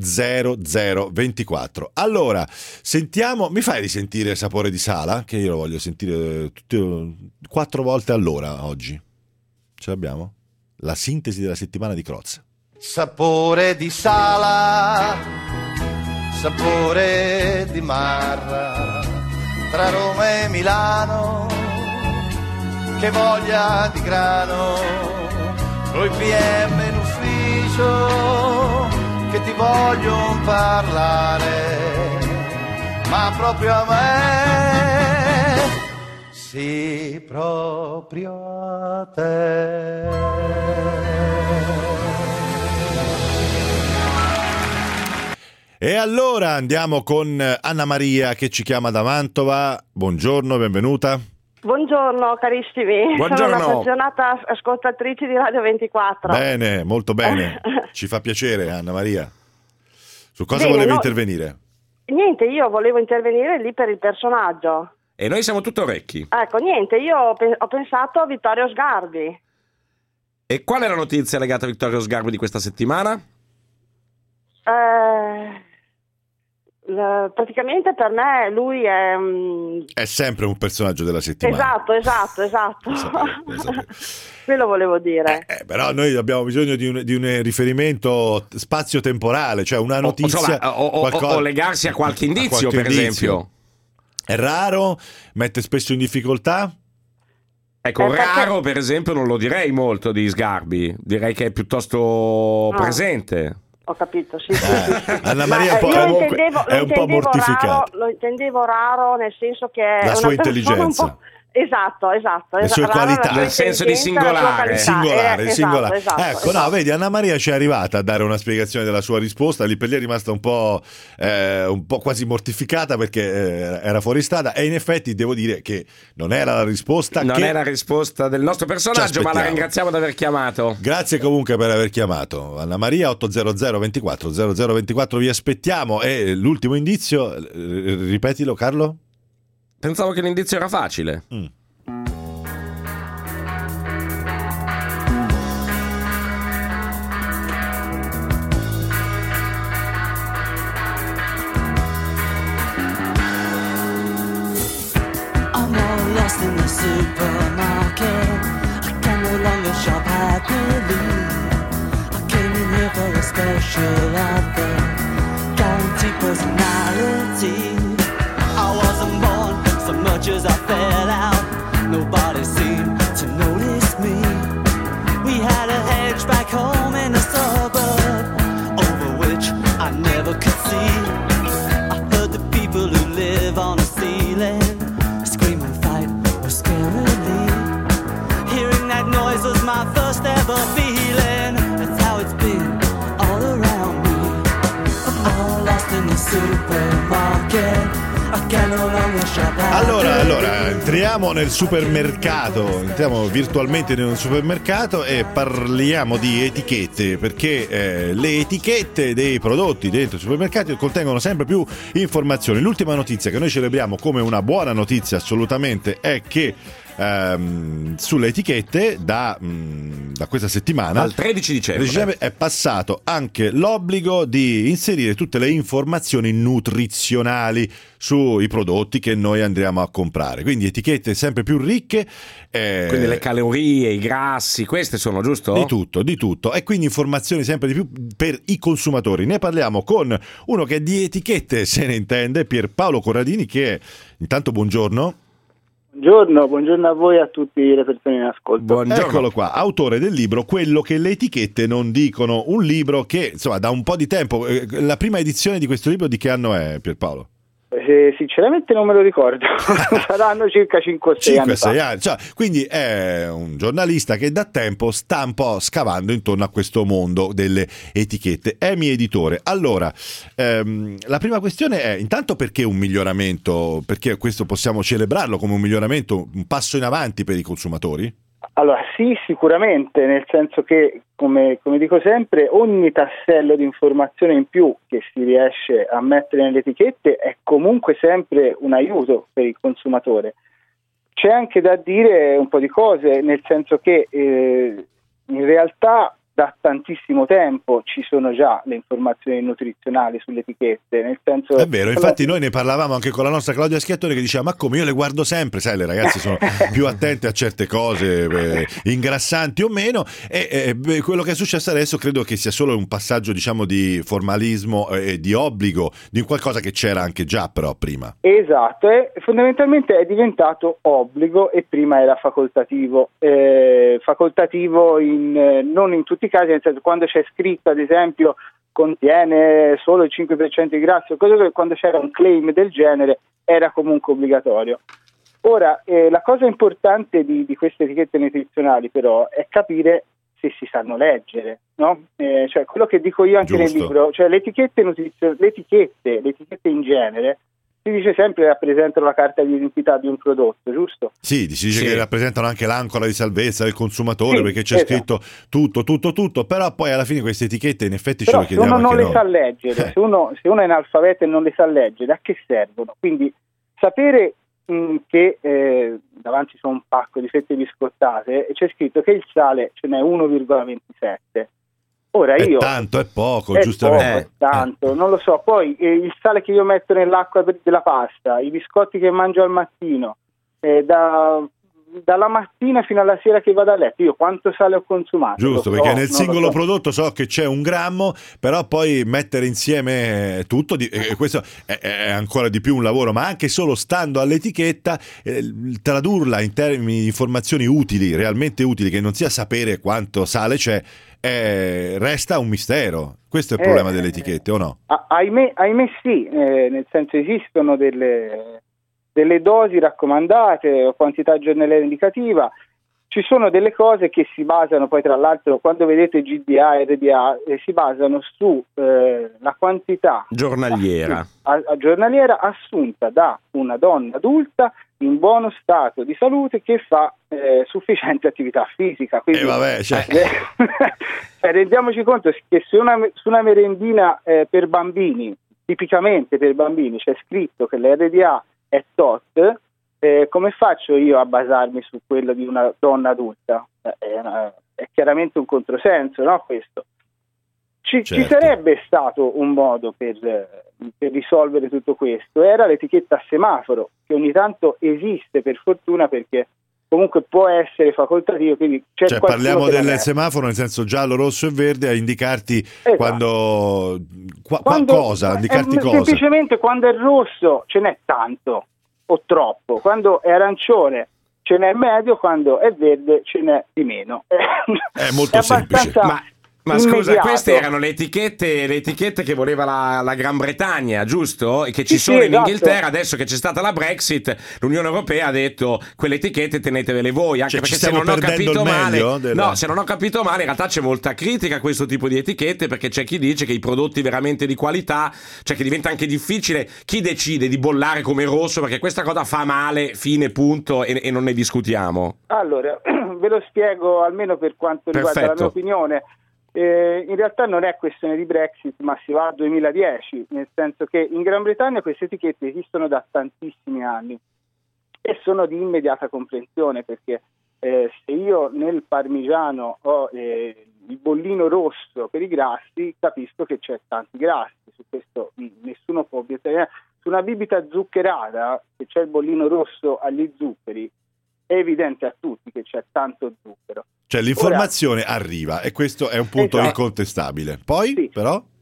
0024. Allora, sentiamo, mi fai risentire Sapore di Sala? Che io lo voglio sentire 4 volte all'ora oggi. Ce l'abbiamo? La sintesi della settimana di Croz. Sapore di Sala, sapore di Marra, tra Roma e Milano, che voglia di grano, coi PM in ufficio, che ti vogliono parlare, ma proprio a me, sì, proprio a te. E allora andiamo con Anna Maria che ci chiama da Mantova. Buongiorno, benvenuta. Buongiorno carissimi, Buongiorno. sono un'appassionata ascoltatrice di Radio 24. Bene, molto bene, ci fa piacere Anna Maria. Su cosa volevi intervenire? Niente, io volevo intervenire lì per il personaggio. E noi siamo tutto orecchi. Ecco, niente, io ho pensato a Vittorio Sgarbi. E qual è la notizia legata a Vittorio Sgarbi di questa settimana? Praticamente per me lui è sempre un personaggio della settimana. Esatto. Quello volevo dire. Però noi abbiamo bisogno di un riferimento spazio-temporale, cioè una notizia o legarsi a qualche indizio, per esempio. È raro, mette spesso in difficoltà. Ecco, raro per esempio non lo direi molto di Sgarbi, direi che è piuttosto presente. Ho capito, sì. Anna Maria è un po' mortificata. Lo intendevo raro nel senso che la sua intelligenza. Esatto. Le sue qualità. Nel senso di singolare. Singolare. Ecco, esatto. no, vedi, Anna Maria ci è arrivata a dare una spiegazione della sua risposta. Lì per lì è rimasta un po' quasi mortificata perché era fuori strada. E in effetti devo dire che non era la risposta. Non è la risposta del nostro personaggio, ma la ringraziamo di aver chiamato. Grazie comunque per aver chiamato. Anna Maria, 800 24 0024, vi aspettiamo. E l'ultimo indizio, ripetilo Carlo? Pensavo che l'indizio era facile. I'm all lost in the supermarket. I can no longer shop happily. I came in here for a special offer, guaranteed personality. I wasn't born so much as I fell out. Nobody seemed to notice me. We had a hedge back home in the suburb, over which I never could see. I heard the people who live on the ceiling scream and fight scarily. Hearing that noise was my first ever feeling. That's how it's been all around me. I'm all lost in the supermarket. Allora, entriamo nel supermercato, entriamo virtualmente nel supermercato e parliamo di etichette, perché le etichette dei prodotti dentro i supermercati contengono sempre più informazioni. L'ultima notizia che noi celebriamo come una buona notizia assolutamente è che sulle etichette da questa settimana, dal 13 dicembre, è passato anche l'obbligo di inserire tutte le informazioni nutrizionali sui prodotti che noi andremo a comprare, quindi etichette sempre più ricche, quindi le calorie, i grassi, queste sono, giusto? Di tutto, e quindi informazioni sempre di più per i consumatori. Ne parliamo con uno che di etichette se ne intende, Pierpaolo Corradini, che è, intanto buongiorno. Buongiorno a voi e a tutte le persone in ascolto. Buongiorno. Eccolo qua, autore del libro Quello che le etichette non dicono, un libro che insomma da un po' di tempo, la prima edizione di questo libro di che anno è, Pierpaolo? Sinceramente non me lo ricordo, saranno circa 5-6 anni. 5-6 anni, cioè, quindi è un giornalista che da tempo sta un po' scavando intorno a questo mondo delle etichette. È mio editore. Allora, la prima questione è intanto perché un miglioramento, perché questo possiamo celebrarlo come un miglioramento, un passo in avanti per i consumatori? Allora sì, sicuramente, nel senso che come dico sempre, ogni tassello di informazione in più che si riesce a mettere nelle etichette è comunque sempre un aiuto per il consumatore. C'è anche da dire un po' di cose, nel senso che in realtà da tantissimo tempo ci sono già le informazioni nutrizionali sulle etichette, nel senso... È vero, infatti noi ne parlavamo anche con la nostra Claudia Schiattoni che diceva ma come, io le guardo sempre, sai, le ragazze sono più attente a certe cose, ingrassanti o meno, e quello che è successo adesso credo che sia solo un passaggio, diciamo, di formalismo e di obbligo, di qualcosa che c'era anche già però prima. Esatto, fondamentalmente è diventato obbligo e prima era facoltativo, non in tutti i casi, nel senso, quando c'è scritto ad esempio contiene solo il 5% di grasso, quando c'era un claim del genere era comunque obbligatorio. Ora, la cosa importante di queste etichette nutrizionali però è capire se si sanno leggere, no? Cioè quello che dico io anche nel libro, cioè le etichette in genere si dice sempre che rappresentano la carta di identità di un prodotto, giusto? Sì, si dice che rappresentano anche l'ancora di salvezza del consumatore, perché c'è scritto tutto, però poi alla fine queste etichette in effetti ce lo chiediamo anche noi. Se uno non le sa leggere, se uno è analfabeta e non le sa leggere, a che servono? Quindi sapere che davanti c'è un pacco di fette biscottate e c'è scritto che il sale ce n'è 1,27. Ora è io, tanto, è poco, giustamente. Tanto, non lo so. Poi il sale che io metto nell'acqua della pasta, i biscotti che mangio al mattino, dalla mattina fino alla sera che vado a letto, io quanto sale ho consumato? Giusto, perché nel singolo prodotto so che c'è 1 grammo, però poi mettere insieme tutto, questo è ancora di più un lavoro, ma anche solo stando all'etichetta, tradurla in termini di informazioni utili, realmente utili, che non sia sapere quanto sale c'è, resta un mistero. Questo è il problema delle etichette, o no? Ahimè sì, nel senso esistono delle dosi raccomandate o quantità giornaliera indicativa. Ci sono delle cose che si basano poi, tra l'altro, quando vedete GDA e RDA, si basano su la quantità giornaliera giornaliera assunta da una donna adulta in buono stato di salute che fa sufficiente attività fisica. Quindi, rendiamoci conto che se su una merendina per bambini, tipicamente per bambini, c'è scritto che l'RDA è tot, come faccio io a basarmi su quello di una donna adulta? È chiaramente un controsenso, no? Questo. Ci sarebbe stato un modo per risolvere tutto questo, era l'etichetta a semaforo, che ogni tanto esiste per fortuna, perché comunque può essere facoltativo, quindi parliamo del semaforo nel senso giallo, rosso e verde a indicarti quando cosa, indicarti cosa. Semplicemente quando è rosso ce n'è tanto o troppo, quando è arancione ce n'è medio, quando è verde ce n'è di meno. È molto semplice. Ma scusa, queste erano le etichette che voleva la Gran Bretagna, giusto? E che ci sono in Inghilterra. Adesso che c'è stata la Brexit, l'Unione Europea ha detto quelle etichette tenetevele voi, anche perché se non ho capito male, se non ho capito male, in realtà c'è molta critica a questo tipo di etichette, perché c'è chi dice che i prodotti veramente di qualità, cioè che diventa anche difficile chi decide di bollare come rosso, perché questa cosa fa male, fine, punto, e non ne discutiamo. Allora, ve lo spiego almeno per quanto riguarda la mia opinione. In realtà non è questione di Brexit, ma si va al 2010, nel senso che in Gran Bretagna queste etichette esistono da tantissimi anni e sono di immediata comprensione, perché se io nel parmigiano ho il bollino rosso per i grassi, capisco che c'è tanti grassi, su questo nessuno può obiettare. Su una bibita zuccherata, se c'è il bollino rosso agli zuccheri, è evidente a tutti che c'è tanto zucchero. Cioè l'informazione arriva, e questo è un punto incontestabile. Poi però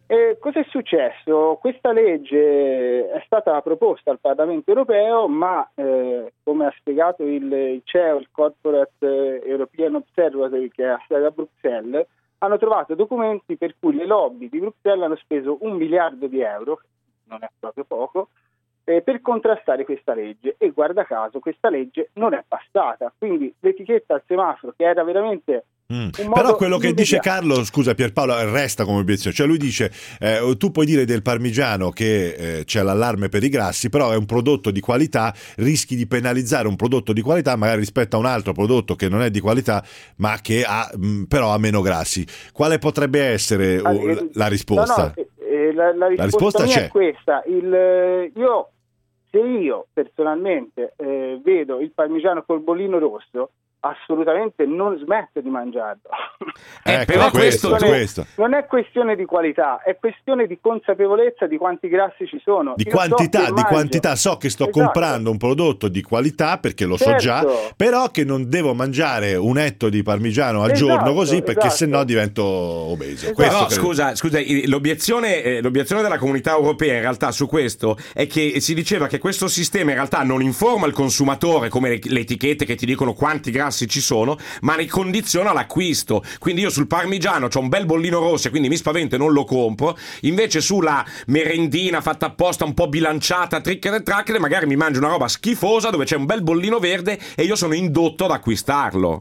Cosa è successo? Questa legge è stata proposta al Parlamento europeo, ma come ha spiegato il CEO, il Corporate European Observatory, che ha sede a Bruxelles, hanno trovato documenti per cui le lobby di Bruxelles hanno speso 1 miliardo di euro, non è proprio poco, per contrastare questa legge, e guarda caso questa legge non è passata. Quindi l'etichetta al semaforo, che era veramente Però quello che dice Carlo, scusa Pierpaolo, resta come obiezione. Cioè lui dice tu puoi dire del parmigiano che c'è l'allarme per i grassi, però è un prodotto di qualità, rischi di penalizzare un prodotto di qualità magari rispetto a un altro prodotto che non è di qualità ma che ha però ha meno grassi. Quale potrebbe essere la risposta? La risposta mia c'è. è questa. Se io personalmente vedo il parmigiano col bollino rosso, assolutamente non smetto di mangiarlo. Però questo non è questione di qualità, è questione di consapevolezza di quanti grassi ci sono. Di quantità, so che sto comprando un prodotto di qualità perché lo so già, però che non devo mangiare un etto di parmigiano al giorno così perché sennò divento obeso. Però scusa, l'obiezione della Comunità Europea in realtà su questo è che si diceva che questo sistema in realtà non informa il consumatore come le etichette che ti dicono quanti grassi ci sono, ma ne condiziona l'acquisto. Quindi io sul parmigiano c'ho un bel bollino rosso e quindi mi spavento e non lo compro, invece sulla merendina fatta apposta, un po' bilanciata, trickere e trackere, magari mi mangio una roba schifosa dove c'è un bel bollino verde e io sono indotto ad acquistarlo.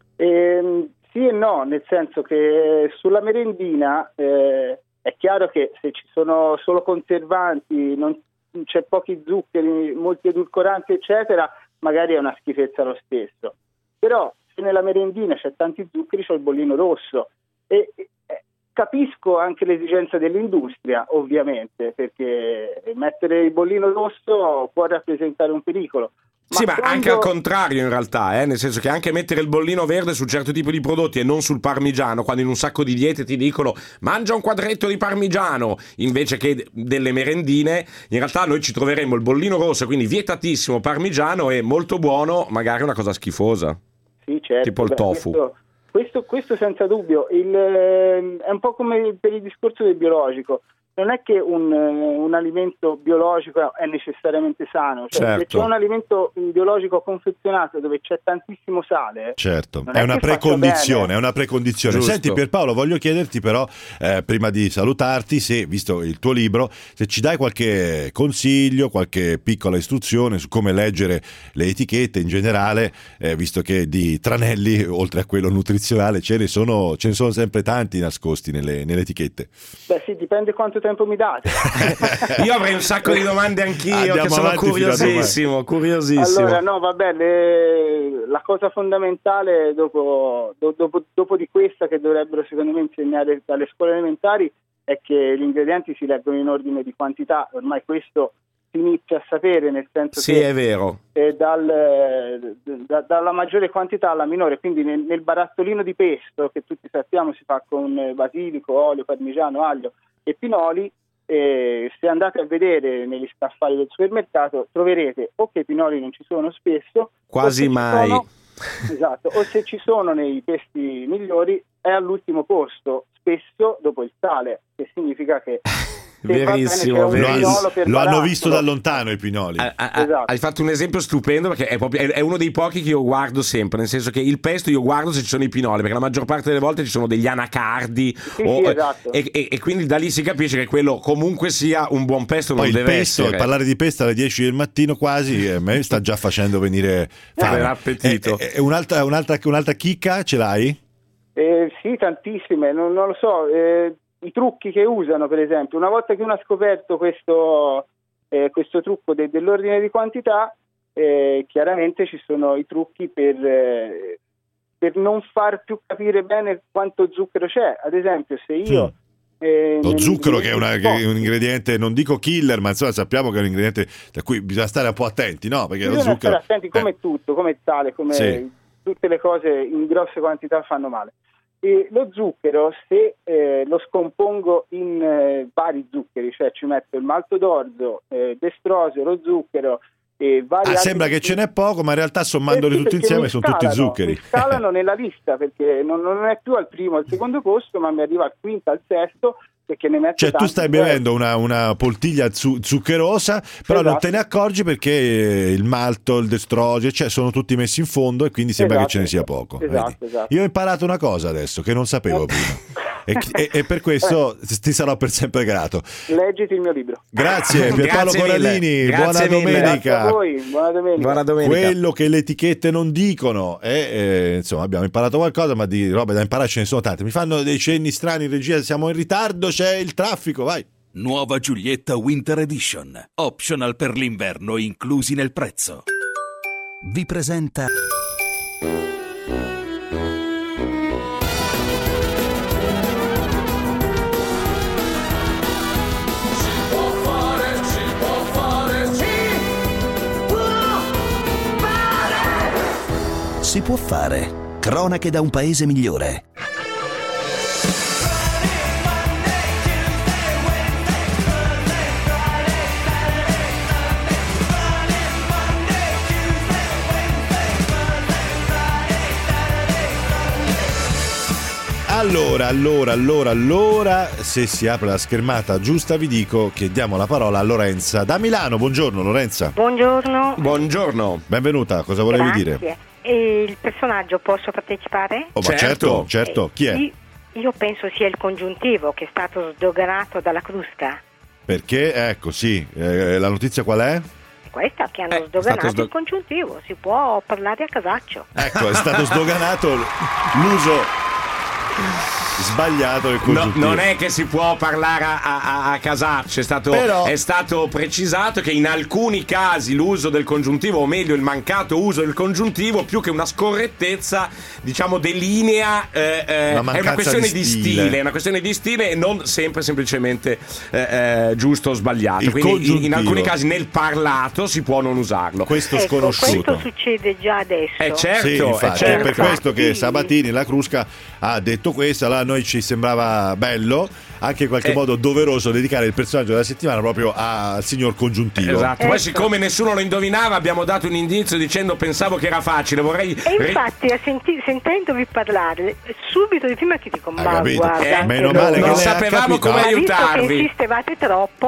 Sì e no, nel senso che sulla merendina è chiaro che se ci sono solo conservanti, non c'è pochi zuccheri, molti edulcoranti eccetera, magari è una schifezza lo stesso. Però se nella merendina c'è tanti zuccheri, c'ho il bollino rosso e capisco anche l'esigenza dell'industria, ovviamente, perché mettere il bollino rosso può rappresentare un pericolo. Ma anche al contrario in realtà, nel senso che anche mettere il bollino verde su certo tipo di prodotti e non sul parmigiano, quando in un sacco di diete ti dicono mangia un quadretto di parmigiano invece che delle merendine, in realtà noi ci troveremmo il bollino rosso, quindi vietatissimo parmigiano e molto buono, magari una cosa schifosa. Sì, certo, tipo il tofu. Questo senza dubbio. È un po' come per il discorso del biologico. Non è che un alimento biologico è necessariamente sano, cioè, se c'è un alimento biologico confezionato dove c'è tantissimo sale, è una precondizione, Senti Pierpaolo, voglio chiederti però prima di salutarti, se visto il tuo libro, se ci dai qualche consiglio, qualche piccola istruzione su come leggere le etichette in generale, visto che di tranelli oltre a quello nutrizionale ce ne sono sempre tanti nascosti nelle etichette. Beh sì, dipende quanto tempo mi date. Io avrei un sacco di domande anch'io, che sono curiosissimo. Allora, no, vabbè, la cosa fondamentale dopo di questa, che dovrebbero secondo me insegnare dalle scuole elementari, è che gli ingredienti si leggono in ordine di quantità. Ormai questo si inizia a sapere, nel senso che è vero. Dalla maggiore quantità alla minore, quindi nel barattolino di pesto, che tutti sappiamo si fa con basilico, olio, parmigiano, aglio e pinoli, se andate a vedere negli scaffali del supermercato troverete o che i pinoli non ci sono spesso, quasi mai, esatto, o se ci sono nei pesti migliori è all'ultimo posto, spesso dopo il sale, che significa che verissimo, lo hanno visto da lontano i pinoli. Esatto. Hai fatto un esempio stupendo, perché è uno dei pochi che io guardo sempre, nel senso che il pesto io guardo se ci sono i pinoli, perché la maggior parte delle volte ci sono degli anacardi esatto. e quindi da lì si capisce che quello comunque sia un buon pesto. Poi non il deve pesto, essere. parlare di pesto alle 10 del mattino quasi a me sta già facendo venire fame. L'appetito. Un'altra chicca ce l'hai? Sì, tantissime, non lo so. I trucchi che usano, per esempio, una volta che uno ha scoperto questo trucco dell'ordine di quantità, chiaramente ci sono i trucchi per non far più capire bene quanto zucchero c'è. Ad esempio, se io lo zucchero, che è un ingrediente, non dico killer, ma insomma sappiamo che è un ingrediente da cui bisogna stare un po' attenti, no? Perché lo zucchero, stare attenti come tutto, come il sale, come tutte le cose in grosse quantità fanno male. E lo zucchero, se lo scompongo in vari zuccheri, cioè ci metto il malto d'orzo, destrosio, lo zucchero e vari sembra che ce n'è poco, ma in realtà sommandoli tutti insieme sono tutti zuccheri. Mi scalano nella lista, perché non è più al primo, al secondo posto, ma mi arriva al quinto, al sesto, che ne mette Cioè tu stai bevendo una poltiglia zuccherosa, però non te ne accorgi perché il malto, il destrogene, cioè sono tutti messi in fondo e quindi sembra che ce ne sia poco. Esatto. Io ho imparato una cosa adesso che non sapevo prima e per questo ti sarò per sempre grato. Leggiti il mio libro. Grazie Pierpaolo Corradini, buona domenica. Grazie a voi, buona domenica. Quello che le etichette non dicono insomma abbiamo imparato qualcosa, ma di robe da imparare ce ne sono tante. Mi fanno dei cenni strani in regia, siamo in ritardo, c'è il traffico, vai. Nuova Giulietta Winter Edition, optional per l'inverno inclusi nel prezzo. Vi presenta Si può fare. Cronache da un paese migliore. Allora, se si apre la schermata giusta vi dico che diamo la parola a Lorenza da Milano. Buongiorno Lorenza. Buongiorno. Benvenuta, cosa volevi dire? E il personaggio posso partecipare? Oh, ma certo. Chi è? Io penso sia il congiuntivo che è stato sdoganato dalla Crusca. Perché? Ecco, sì. La notizia qual è? Questa che hanno sdoganato il congiuntivo. Si può parlare a casaccio. Ecco, è stato sdoganato l'uso sbagliato del congiuntivo. Non è che si può parlare a casaccio, è stato precisato che in alcuni casi l'uso del congiuntivo, o meglio il mancato uso del congiuntivo, più che una scorrettezza, diciamo delinea è una questione di stile, è una questione di stile e non sempre semplicemente giusto o sbagliato. Quindi in alcuni casi nel parlato si può non usarlo. Questo sconosciuto. Questo succede già adesso. Certo, sì, infatti, è per questo che Sabatini, la Crusca, ha detto questo. Allora a noi ci sembrava bello, anche in qualche modo doveroso, dedicare il personaggio della settimana proprio al signor congiuntivo. Esatto. Poi siccome nessuno lo indovinava abbiamo dato un indizio dicendo pensavo che era facile. E infatti sentendovi parlare subito di prima che dico ma guarda, meno male che non lei sapevamo ha come aiutarvi. Visto che insistevate troppo.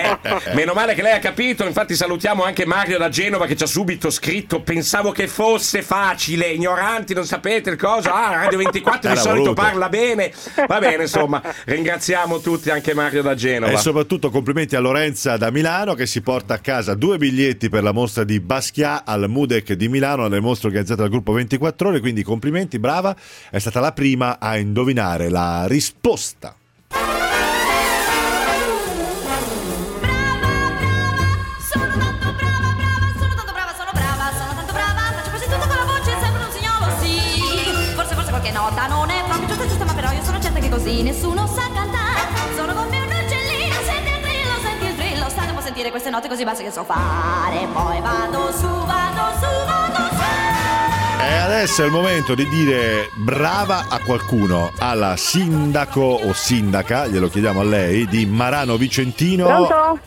Meno male che lei ha capito. Infatti salutiamo anche Mario da Genova che ci ha subito scritto: pensavo che fosse facile, ignoranti, non sapete il cosa. Radio 24 di solito parla bene. Va bene, insomma, ringraziamo tutti, anche Mario da Genova. E soprattutto complimenti a Lorenza da Milano che si porta a casa 2 biglietti per la mostra di Basquiat al Mudec di Milano, alle mostre organizzate dal gruppo 24 ore, quindi complimenti, brava, è stata la prima a indovinare la risposta. Nota non è proprio giusta, ma però io sono certa che così nessuno sa cantare. Sono come un uccellino, senti il trillo, state a sentire queste note così basse che so fare. Poi vado su. E adesso è il momento di dire brava a qualcuno, alla sindaco o sindaca, glielo chiediamo a lei, di Marano Vicentino.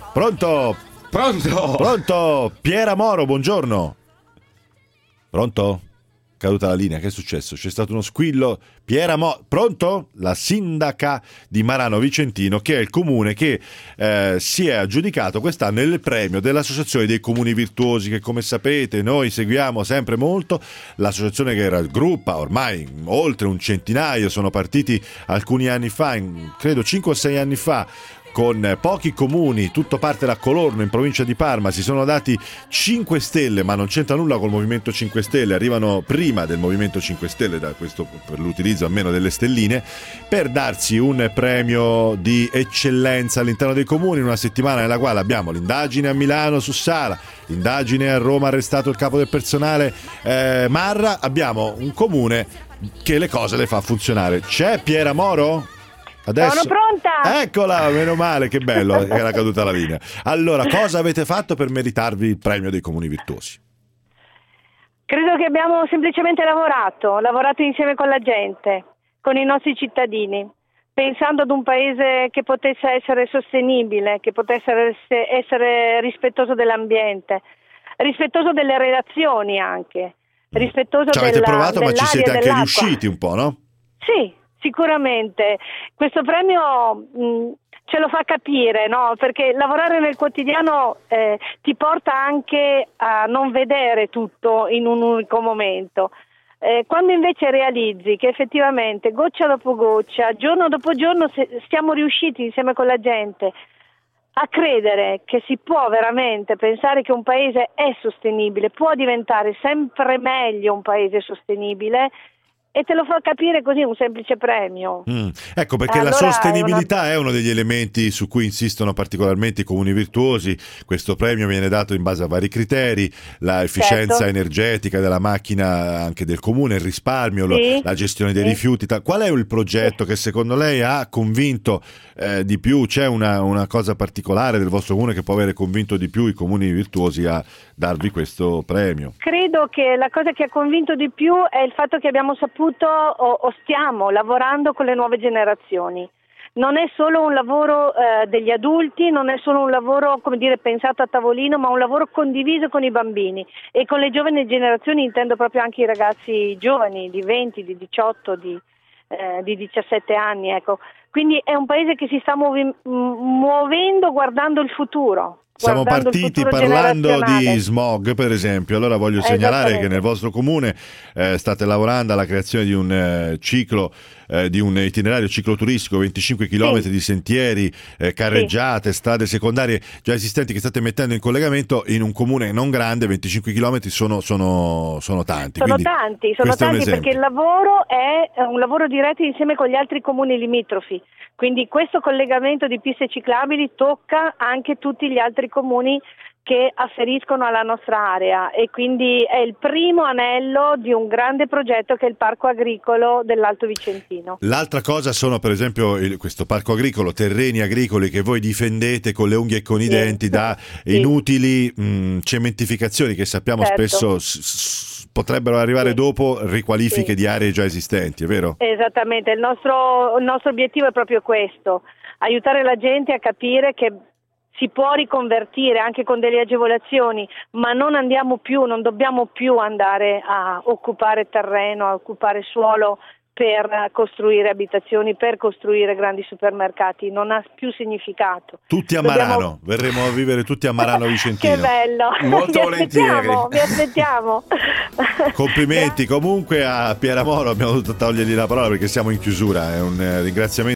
Pronto? Piera Moro, buongiorno. Pronto? Caduta la linea, che è successo? C'è stato uno squillo. Pronto? La sindaca di Marano Vicentino, che è il comune che si è aggiudicato quest'anno il premio dell'Associazione dei Comuni Virtuosi, che come sapete noi seguiamo sempre molto, l'associazione che raggruppa ormai oltre un centinaio, sono partiti alcuni anni fa, credo 5 o 6 anni fa, con pochi comuni, tutto parte da Colorno in provincia di Parma, si sono dati 5 stelle, ma non c'entra nulla col Movimento 5 Stelle, arrivano prima del Movimento 5 Stelle, da questo per l'utilizzo almeno delle stelline, per darsi un premio di eccellenza all'interno dei comuni, in una settimana nella quale abbiamo l'indagine a Milano su Sala, l'indagine a Roma, arrestato il capo del personale Marra, abbiamo un comune che le cose le fa funzionare. C'è Piera Moro? Adesso... Sono pronta! Eccola, meno male, che bello che era caduta la linea. Allora, cosa avete fatto per meritarvi il premio dei Comuni Virtuosi? Credo che abbiamo semplicemente lavorato insieme con la gente, con i nostri cittadini, pensando ad un paese che potesse essere sostenibile, che potesse essere rispettoso dell'ambiente, rispettoso delle relazioni anche, rispettoso ci avete provato, ma ci siete anche dell'acqua. riusciti un po', no? Sì. Sicuramente questo premio ce lo fa capire, no? Perché lavorare nel quotidiano ti porta anche a non vedere tutto in un unico momento. Quando invece realizzi che effettivamente goccia dopo goccia, giorno dopo giorno siamo riusciti insieme con la gente a credere che si può veramente pensare che un paese è sostenibile, può diventare sempre meglio un paese sostenibile, e te lo fa capire così un semplice premio. Ecco, perché la sostenibilità è uno degli elementi su cui insistono particolarmente i comuni virtuosi. Questo premio viene dato in base a vari criteri: l'efficienza energetica della macchina anche del comune, il risparmio, la gestione dei rifiuti. Qual è il progetto che secondo lei ha convinto di più? C'è una cosa particolare del vostro comune che può avere convinto di più i comuni virtuosi a darvi questo premio? Credo che la cosa che ha convinto di più è il fatto che abbiamo saputo o stiamo lavorando con le nuove generazioni. Non è solo un lavoro degli adulti, non è solo un lavoro, come dire, pensato a tavolino, ma un lavoro condiviso con i bambini, e con le giovani generazioni intendo proprio anche i ragazzi giovani di 20, di 18, di 17 anni, ecco. Quindi è un paese che si sta muovendo guardando il futuro. Siamo partiti parlando di smog, per esempio. Allora voglio segnalare che nel vostro comune state lavorando alla creazione di un ciclo, di un itinerario cicloturistico, 25 km di sentieri, carreggiate, strade secondarie già esistenti che state mettendo in collegamento in un comune non grande. 25 km sono tanti. Sono tanti perché il lavoro è un lavoro diretto insieme con gli altri comuni limitrofi. Quindi questo collegamento di piste ciclabili tocca anche tutti gli altri comuni che afferiscono alla nostra area, e quindi è il primo anello di un grande progetto che è il Parco Agricolo dell'Alto Vicentino. L'altra cosa sono per esempio questo parco agricolo, terreni agricoli che voi difendete con le unghie e con i denti da inutili cementificazioni che sappiamo spesso potrebbero arrivare dopo riqualifiche di aree già esistenti, è vero? Esattamente, il nostro obiettivo è proprio questo: aiutare la gente a capire che si può riconvertire anche con delle agevolazioni, ma non dobbiamo più andare a occupare terreno, a occupare suolo per costruire abitazioni, per costruire grandi supermercati. Non ha più significato. Tutti a Marano, verremo a vivere tutti a Marano Vicentino. Che bello! Molto volentieri. Vi aspettiamo. Complimenti comunque a Piera Moro, abbiamo dovuto togliergli la parola perché siamo in chiusura, è un ringraziamento